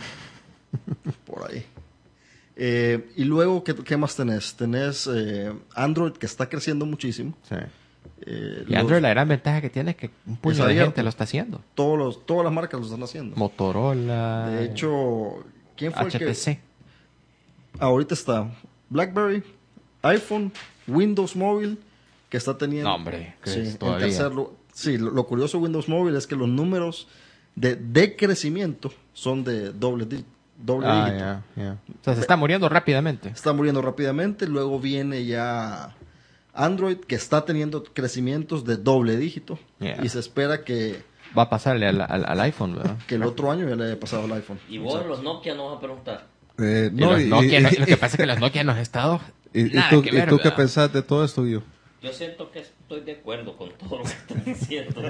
Por ahí. Eh, y luego, ¿qué, qué más tenés? Tenés eh, Android, que está creciendo muchísimo. Sí. Eh, Y los- Android, la gran ventaja que tiene es que un puño Es de abierto. gente lo está haciendo. todos los, todas las marcas lo están haciendo. Motorola. De hecho, ¿quién fue H T el C. que...? Ahorita está BlackBerry, iPhone, Windows Mobile, que está teniendo... No, hombre, que sí, es en todavía. tercer lu- Sí, lo, lo curioso de Windows Mobile es que los números de decrecimiento son de doble, di- doble Ah, dígito. ya, ya. O sea, se está muriendo rápidamente. Está muriendo rápidamente. Luego viene ya Android, que está teniendo crecimientos de doble dígito. Yeah. Y se espera que, Va a pasarle al, al, al iPhone, ¿verdad? que el otro año ya le haya pasado al iPhone. Y vos, los Nokia, nos vas a preguntar. Eh, Y no, los y, Nokia, y- no- lo que pasa es que los Nokia en los estados. y- y nada tú, que y ver, tú qué ¿verdad? pensás de todo esto, Guido? Yo siento que estoy de acuerdo con todo lo que están diciendo.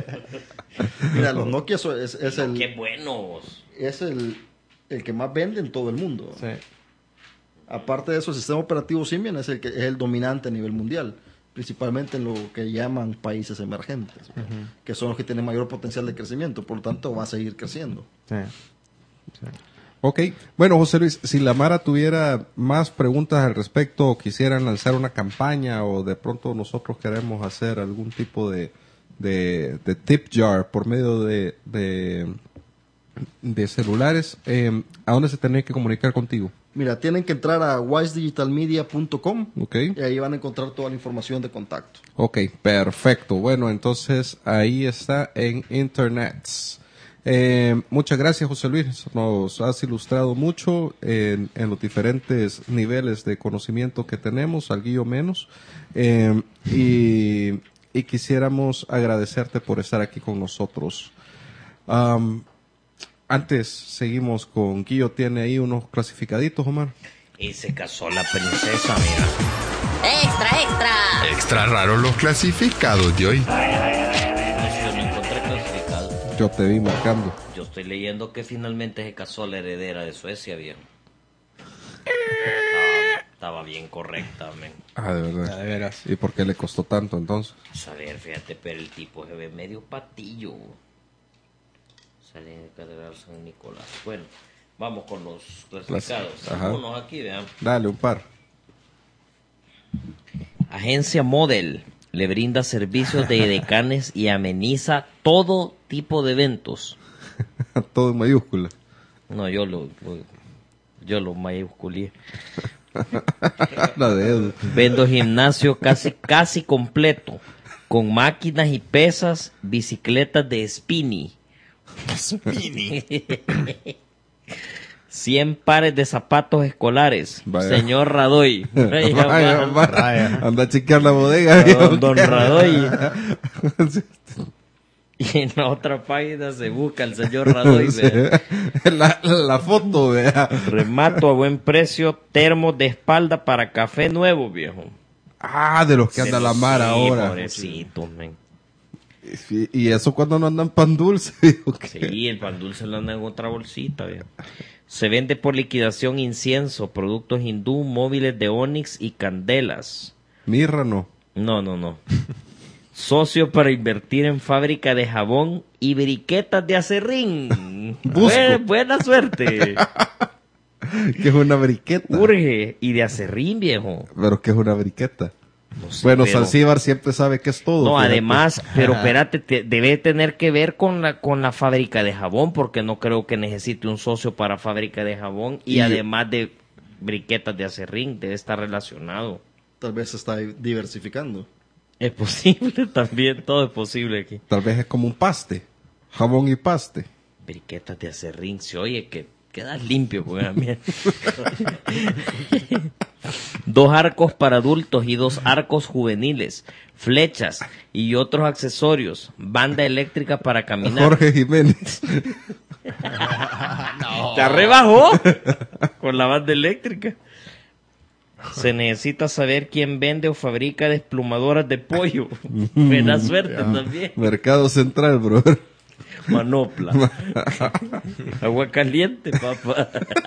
Mira, los Nokia so- es, es No, el, qué buenos. es el, el que más vende en todo el mundo. Sí. Aparte de eso, el sistema operativo Symbian es el, que, es el dominante a nivel mundial. Principalmente en lo que llaman países emergentes, que son los que tienen mayor potencial de crecimiento. Por lo tanto, va a seguir creciendo. Sí. Ok, bueno, José Luis, si la Mara tuviera más preguntas al respecto o quisieran lanzar una campaña o de pronto nosotros queremos hacer algún tipo de, de, de tip jar por medio de, de, de celulares, eh, ¿a dónde se tendría que comunicar contigo? Mira, tienen que entrar a wise digital media punto com Ok, y ahí van a encontrar toda la información de contacto. ok, perfecto. Bueno, entonces ahí está en Internet. Eh, muchas gracias, José Luis. Nos has ilustrado mucho en, en los diferentes niveles de conocimiento que tenemos, al guillo menos. Eh, y, y quisiéramos agradecerte por estar aquí con nosotros. Am, antes seguimos con Guillo. Tiene ahí unos clasificaditos, Omar. Y se casó la princesa, mira. Extra, extra. Extra raro los clasificados de hoy. No, yo no encontré clasificado. Yo te vi marcando. Yo estoy leyendo que finalmente se casó la heredera de Suecia, viejo. Estaba, estaba bien correcta, men. Ah, de verdad. De veras. ¿Y por qué le costó tanto entonces? A ver, fíjate, pero el tipo se ve medio patillo. Sale de Catedral San Nicolás. Bueno, vamos con los clasificados. Ajá. Unos aquí, vean. Dale, un par. Agencia Model le brinda servicios de edecanes y ameniza todo tipo de eventos. Todo en mayúscula. No, yo lo, lo- yo lo mayúsculé. La de Edu. Vendo gimnasio casi casi completo, con máquinas y pesas, bicicletas de spinny. Spinny. cien pares de zapatos escolares. Vaya. Señor Radoy. Vaya, Vaya, va. vaya. Anda a chequear la bodega. Don, don Radoy. Y en la otra página se busca el señor Radoy. Sí. Vea. La, la foto, vea. Remato a buen precio, termos de espalda para café nuevo, viejo. Ah, de los que anda la mar Sí, ahora. pobrecito, men. Y, y eso cuando no andan pan dulce. Digo, ¿qué? Sí, el pan dulce lo anda en otra bolsita, viejo. Se vende por liquidación incienso, productos hindú, móviles de onix y candelas. Mirra no. No, no, no. Socio para invertir en fábrica de jabón y briquetas de acerrín. Busco. Buen- buena suerte. Que es una briqueta. Urge. Y de acerrín, viejo. Pero que es una briqueta. No sé, Bueno, pero- Zanzíbar siempre sabe que es todo. No, fíjate. además, pero espérate, te- debe tener que ver con la con la fábrica de jabón, porque no creo que necesite un socio para fábrica de jabón y, Y- además de briquetas de acerrín, debe estar relacionado. Tal vez se está diversificando. Es posible también, todo es posible aquí. Tal vez es como un paste. Jabón y paste. Briquetas de acerrín, se oye que quedas limpio con esa mierda. Dos arcos para adultos y dos arcos juveniles, flechas y otros accesorios, banda eléctrica para caminar. Jorge Jiménez. ¡Te rebajó! Con la banda eléctrica. Se necesita saber quién vende o fabrica desplumadoras de pollo. Buena suerte también. Mercado Central, brother. Manopla. Agua caliente, papá.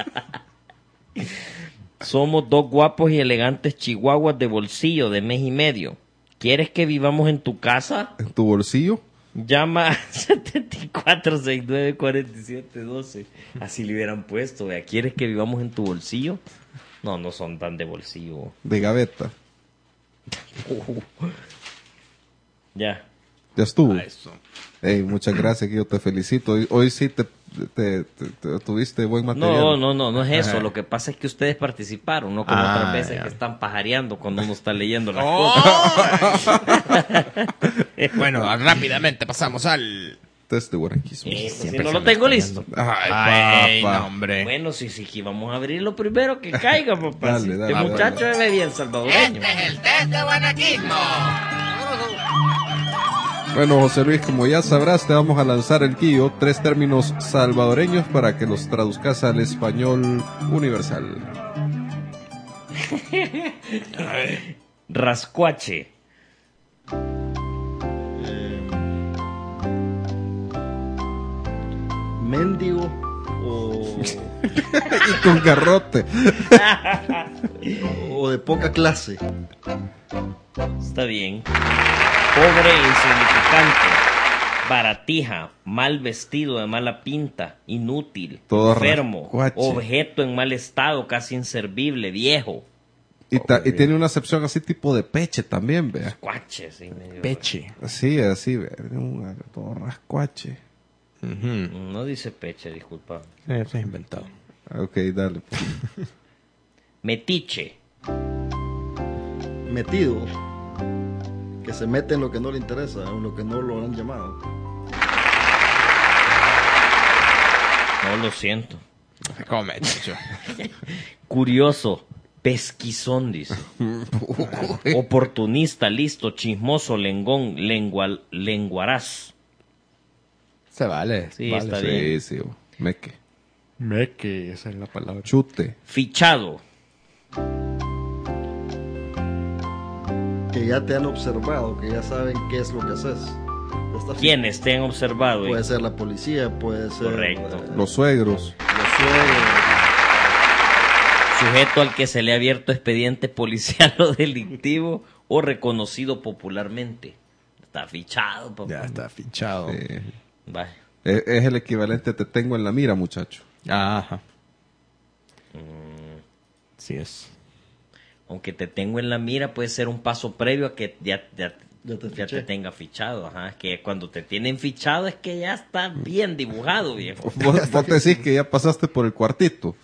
Somos dos guapos y elegantes chihuahuas de bolsillo de mes y medio. ¿Quieres que vivamos en tu casa? ¿En tu bolsillo? Llama al setenta y cuatro sesenta y nueve cuarenta y siete doce. Así le hubieran puesto, vea. ¿Quieres que vivamos en tu bolsillo? No, no son tan de bolsillo. De gaveta. Uh. Ya. Ya estuvo. Ah, eso. Ey, muchas gracias, que yo te felicito. Hoy, hoy sí te, te- te- te- tuviste buen material. No, no, no, no es eso. Ajá. Lo que pasa es que ustedes participaron, no como Ah, otras veces ya. que están pajareando cuando uno está leyendo las Oh. cosas. Bueno, rápidamente pasamos al... Test de guaranquismo. Eh, pues, si Siempre no se lo me tengo está listo. Ay, Ay, papá. no, hombre. Bueno, sí, sí, que vamos a abrir lo primero que caiga, papá. Dale, Si dale, este dale. muchacho es bien salvadoreño. Bueno, José Luis, como ya sabrás, te vamos a lanzar el guío, tres términos salvadoreños para que los traduzcas al español universal. Rascuache. Mendigo o, Y con garrote. o de poca clase. Está bien. Pobre e insignificante. Baratija. Mal vestido, de mala pinta. Inútil. Todo enfermo. rascuache. Objeto en mal estado, casi inservible. Viejo. Y, ta- y tiene una acepción así tipo de peche también, vea. Rascuache, sí, medio- Peche. Así, así, vea. Un- Todo rascuache. Ujú. No dice peche, disculpa. Eso es inventado. Ok, dale. Metiche. Metido. Que se mete en lo que no le interesa, en lo que no lo han llamado. No, lo siento. Come, chicho. Curioso. Pesquizón, dice. Oportunista, listo, chismoso, lengón, lengua, lenguaraz. Se vale. Sí, vale, está sí. bien. Sí, sí, meque. Me que esa es la palabra. Chute. Fichado. Que ya te han observado, que ya saben qué es lo que haces. Está fi- Quienes te han observado. Puede ser la policía, puede ser Correcto. eh, Los suegros. los suegros. Sujeto al que se le ha abierto expediente policial o delictivo o reconocido popularmente. Está fichado, papá. Ya está fichado. Eh, Vaya. es, es el equivalente a te tengo en la mira, muchacho. Ajá. Sí es. Aunque te tengo en la mira, puede ser un paso previo a que ya, ya, Ya te ya fiché. te tenga fichado. Ajá. Es que cuando te tienen fichado es que ya está bien dibujado, viejo. Vos, vos te decís que ya pasaste por el cuartito.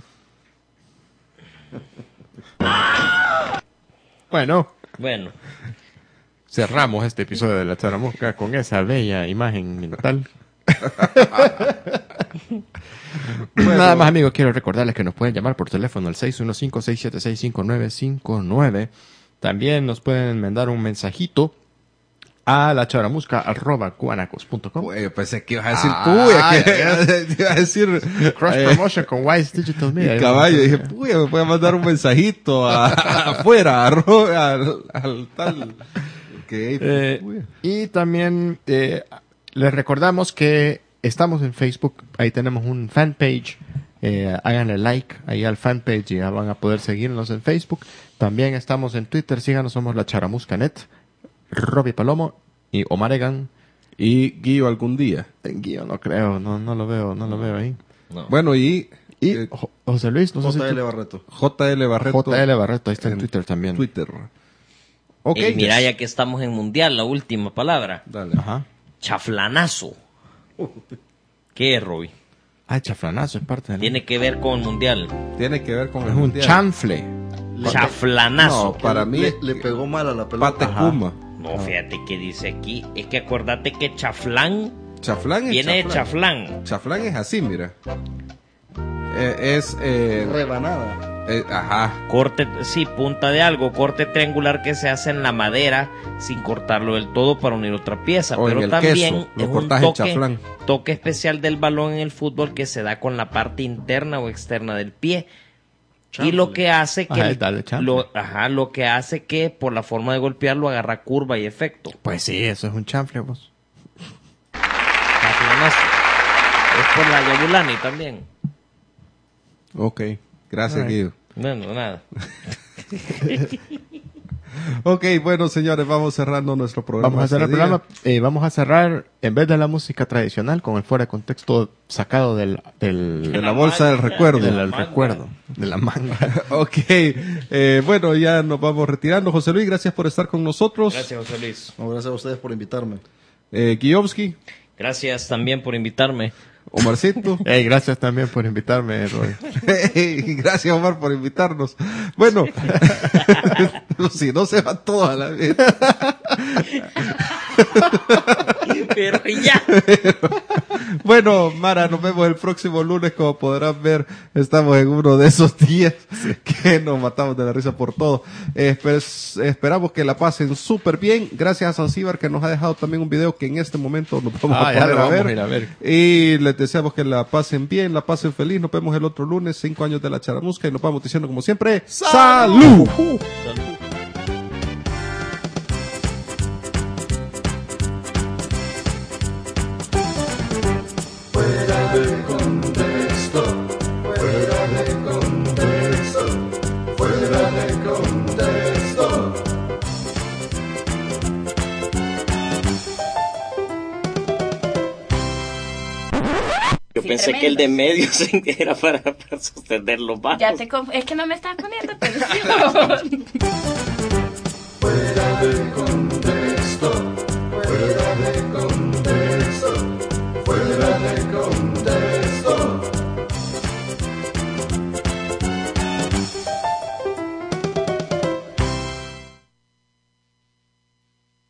Bueno, Bueno, cerramos este episodio de La Charamusca con esa bella imagen mental. Bueno. Nada más, amigos, quiero recordarles que nos pueden llamar por teléfono al seis uno cinco, seis siete seis, cinco nueve cinco nueve. También nos pueden mandar un mensajito a la charamusca arroba guanacos punto com. Uy, yo pensé que ibas a decir Ah, puya, que iba a decir Cross eh, promotion con Wise Digital Media. caballo. Dije, puya, me puede mandar un mensajito a, afuera, arroba, al, al tal. Que, Eh, puya. y también eh, les recordamos que estamos en Facebook. Ahí tenemos un fanpage. Eh, háganle like ahí al fanpage y ya van a poder seguirnos en Facebook. También estamos en Twitter. Síganos, somos la Charamuscanet. Robbie Palomo y Omar Egan. Y Guillo algún día. En Guío, no creo, no, no lo veo, no lo veo ahí. No. Bueno, y, Y eh, Jo- José Luis, no sé si J L tú- Barreto. J L Barreto. J L Barreto, ahí está en en Twitter también. Twitter. Ok. Y mira, ya que estamos en mundial, la última palabra. Dale. Ajá. Chaflanazo. ¿Qué es, Robbie? Ah, chaflanazo es parte de Tiene que ver con el mundial. Tiene que ver con Es el un mundial. chanfle. Chaflanazo. No, para mí Le, le pegó mal a la pelota. Patecuma. No, fíjate que dice aquí. Es que acordate que chaflán Chaflán es viene de chaflán. chaflán. Chaflán es así, mira. Eh, es eh, Rebanada. eh, ajá. Corte, sí, punta de algo, corte triangular que se hace en la madera sin cortarlo del todo para unir otra pieza. O en pero el también queso, lo es un cortas en toque, chaflán. toque especial del balón en el fútbol que se da con la parte interna o externa del pie. Y lo que hace que Ajá, el- dale, chanfle. lo, ajá, lo que hace que por la forma de golpearlo agarra curva y efecto. Pues sí, eso es un chanfle, vos. Chaflanazo. Es por la Yabulani también. Ok. Gracias, Alright. Guido. Bueno, nada. Ok, bueno, señores, vamos cerrando nuestro programa. Vamos a cerrar el este día. programa. eh, vamos a cerrar, en vez de la música tradicional, con el fuera de contexto sacado del, del, De la bolsa del recuerdo. del la manga. recuerdo, de la manga. Ok, eh, bueno, ya nos vamos retirando. José Luis, gracias por estar con nosotros. Gracias, José Luis. No, gracias a ustedes por invitarme. Eh, Guiovsky, Gracias también por invitarme. Omarcito. Hey, gracias también por invitarme, Roy. Hey, gracias, Omar, por invitarnos. Bueno, si no se van todos a la vez. Pero ya. Bueno, Mara, nos vemos el próximo lunes. Como podrán ver, estamos en uno de esos días que nos matamos de la risa por todo. Eh, pues, esperamos que la pasen súper bien. Gracias a Zanzíbar, que nos ha dejado también un video que en este momento nos vamos Ah, a ya poner lo a, vamos ver. a ir a ver. Y les deseamos que la pasen bien, la pasen feliz. Nos vemos el otro lunes, cinco años de la Charamusca, y nos vamos diciendo como siempre, ¡Salud! Salud. Yo Sí, pensé que el de medio se- era para, para sostener los bajos. Ya te conf- es que no me estás poniendo atención. Fuera de contexto, fuera de contexto, fuera de contexto.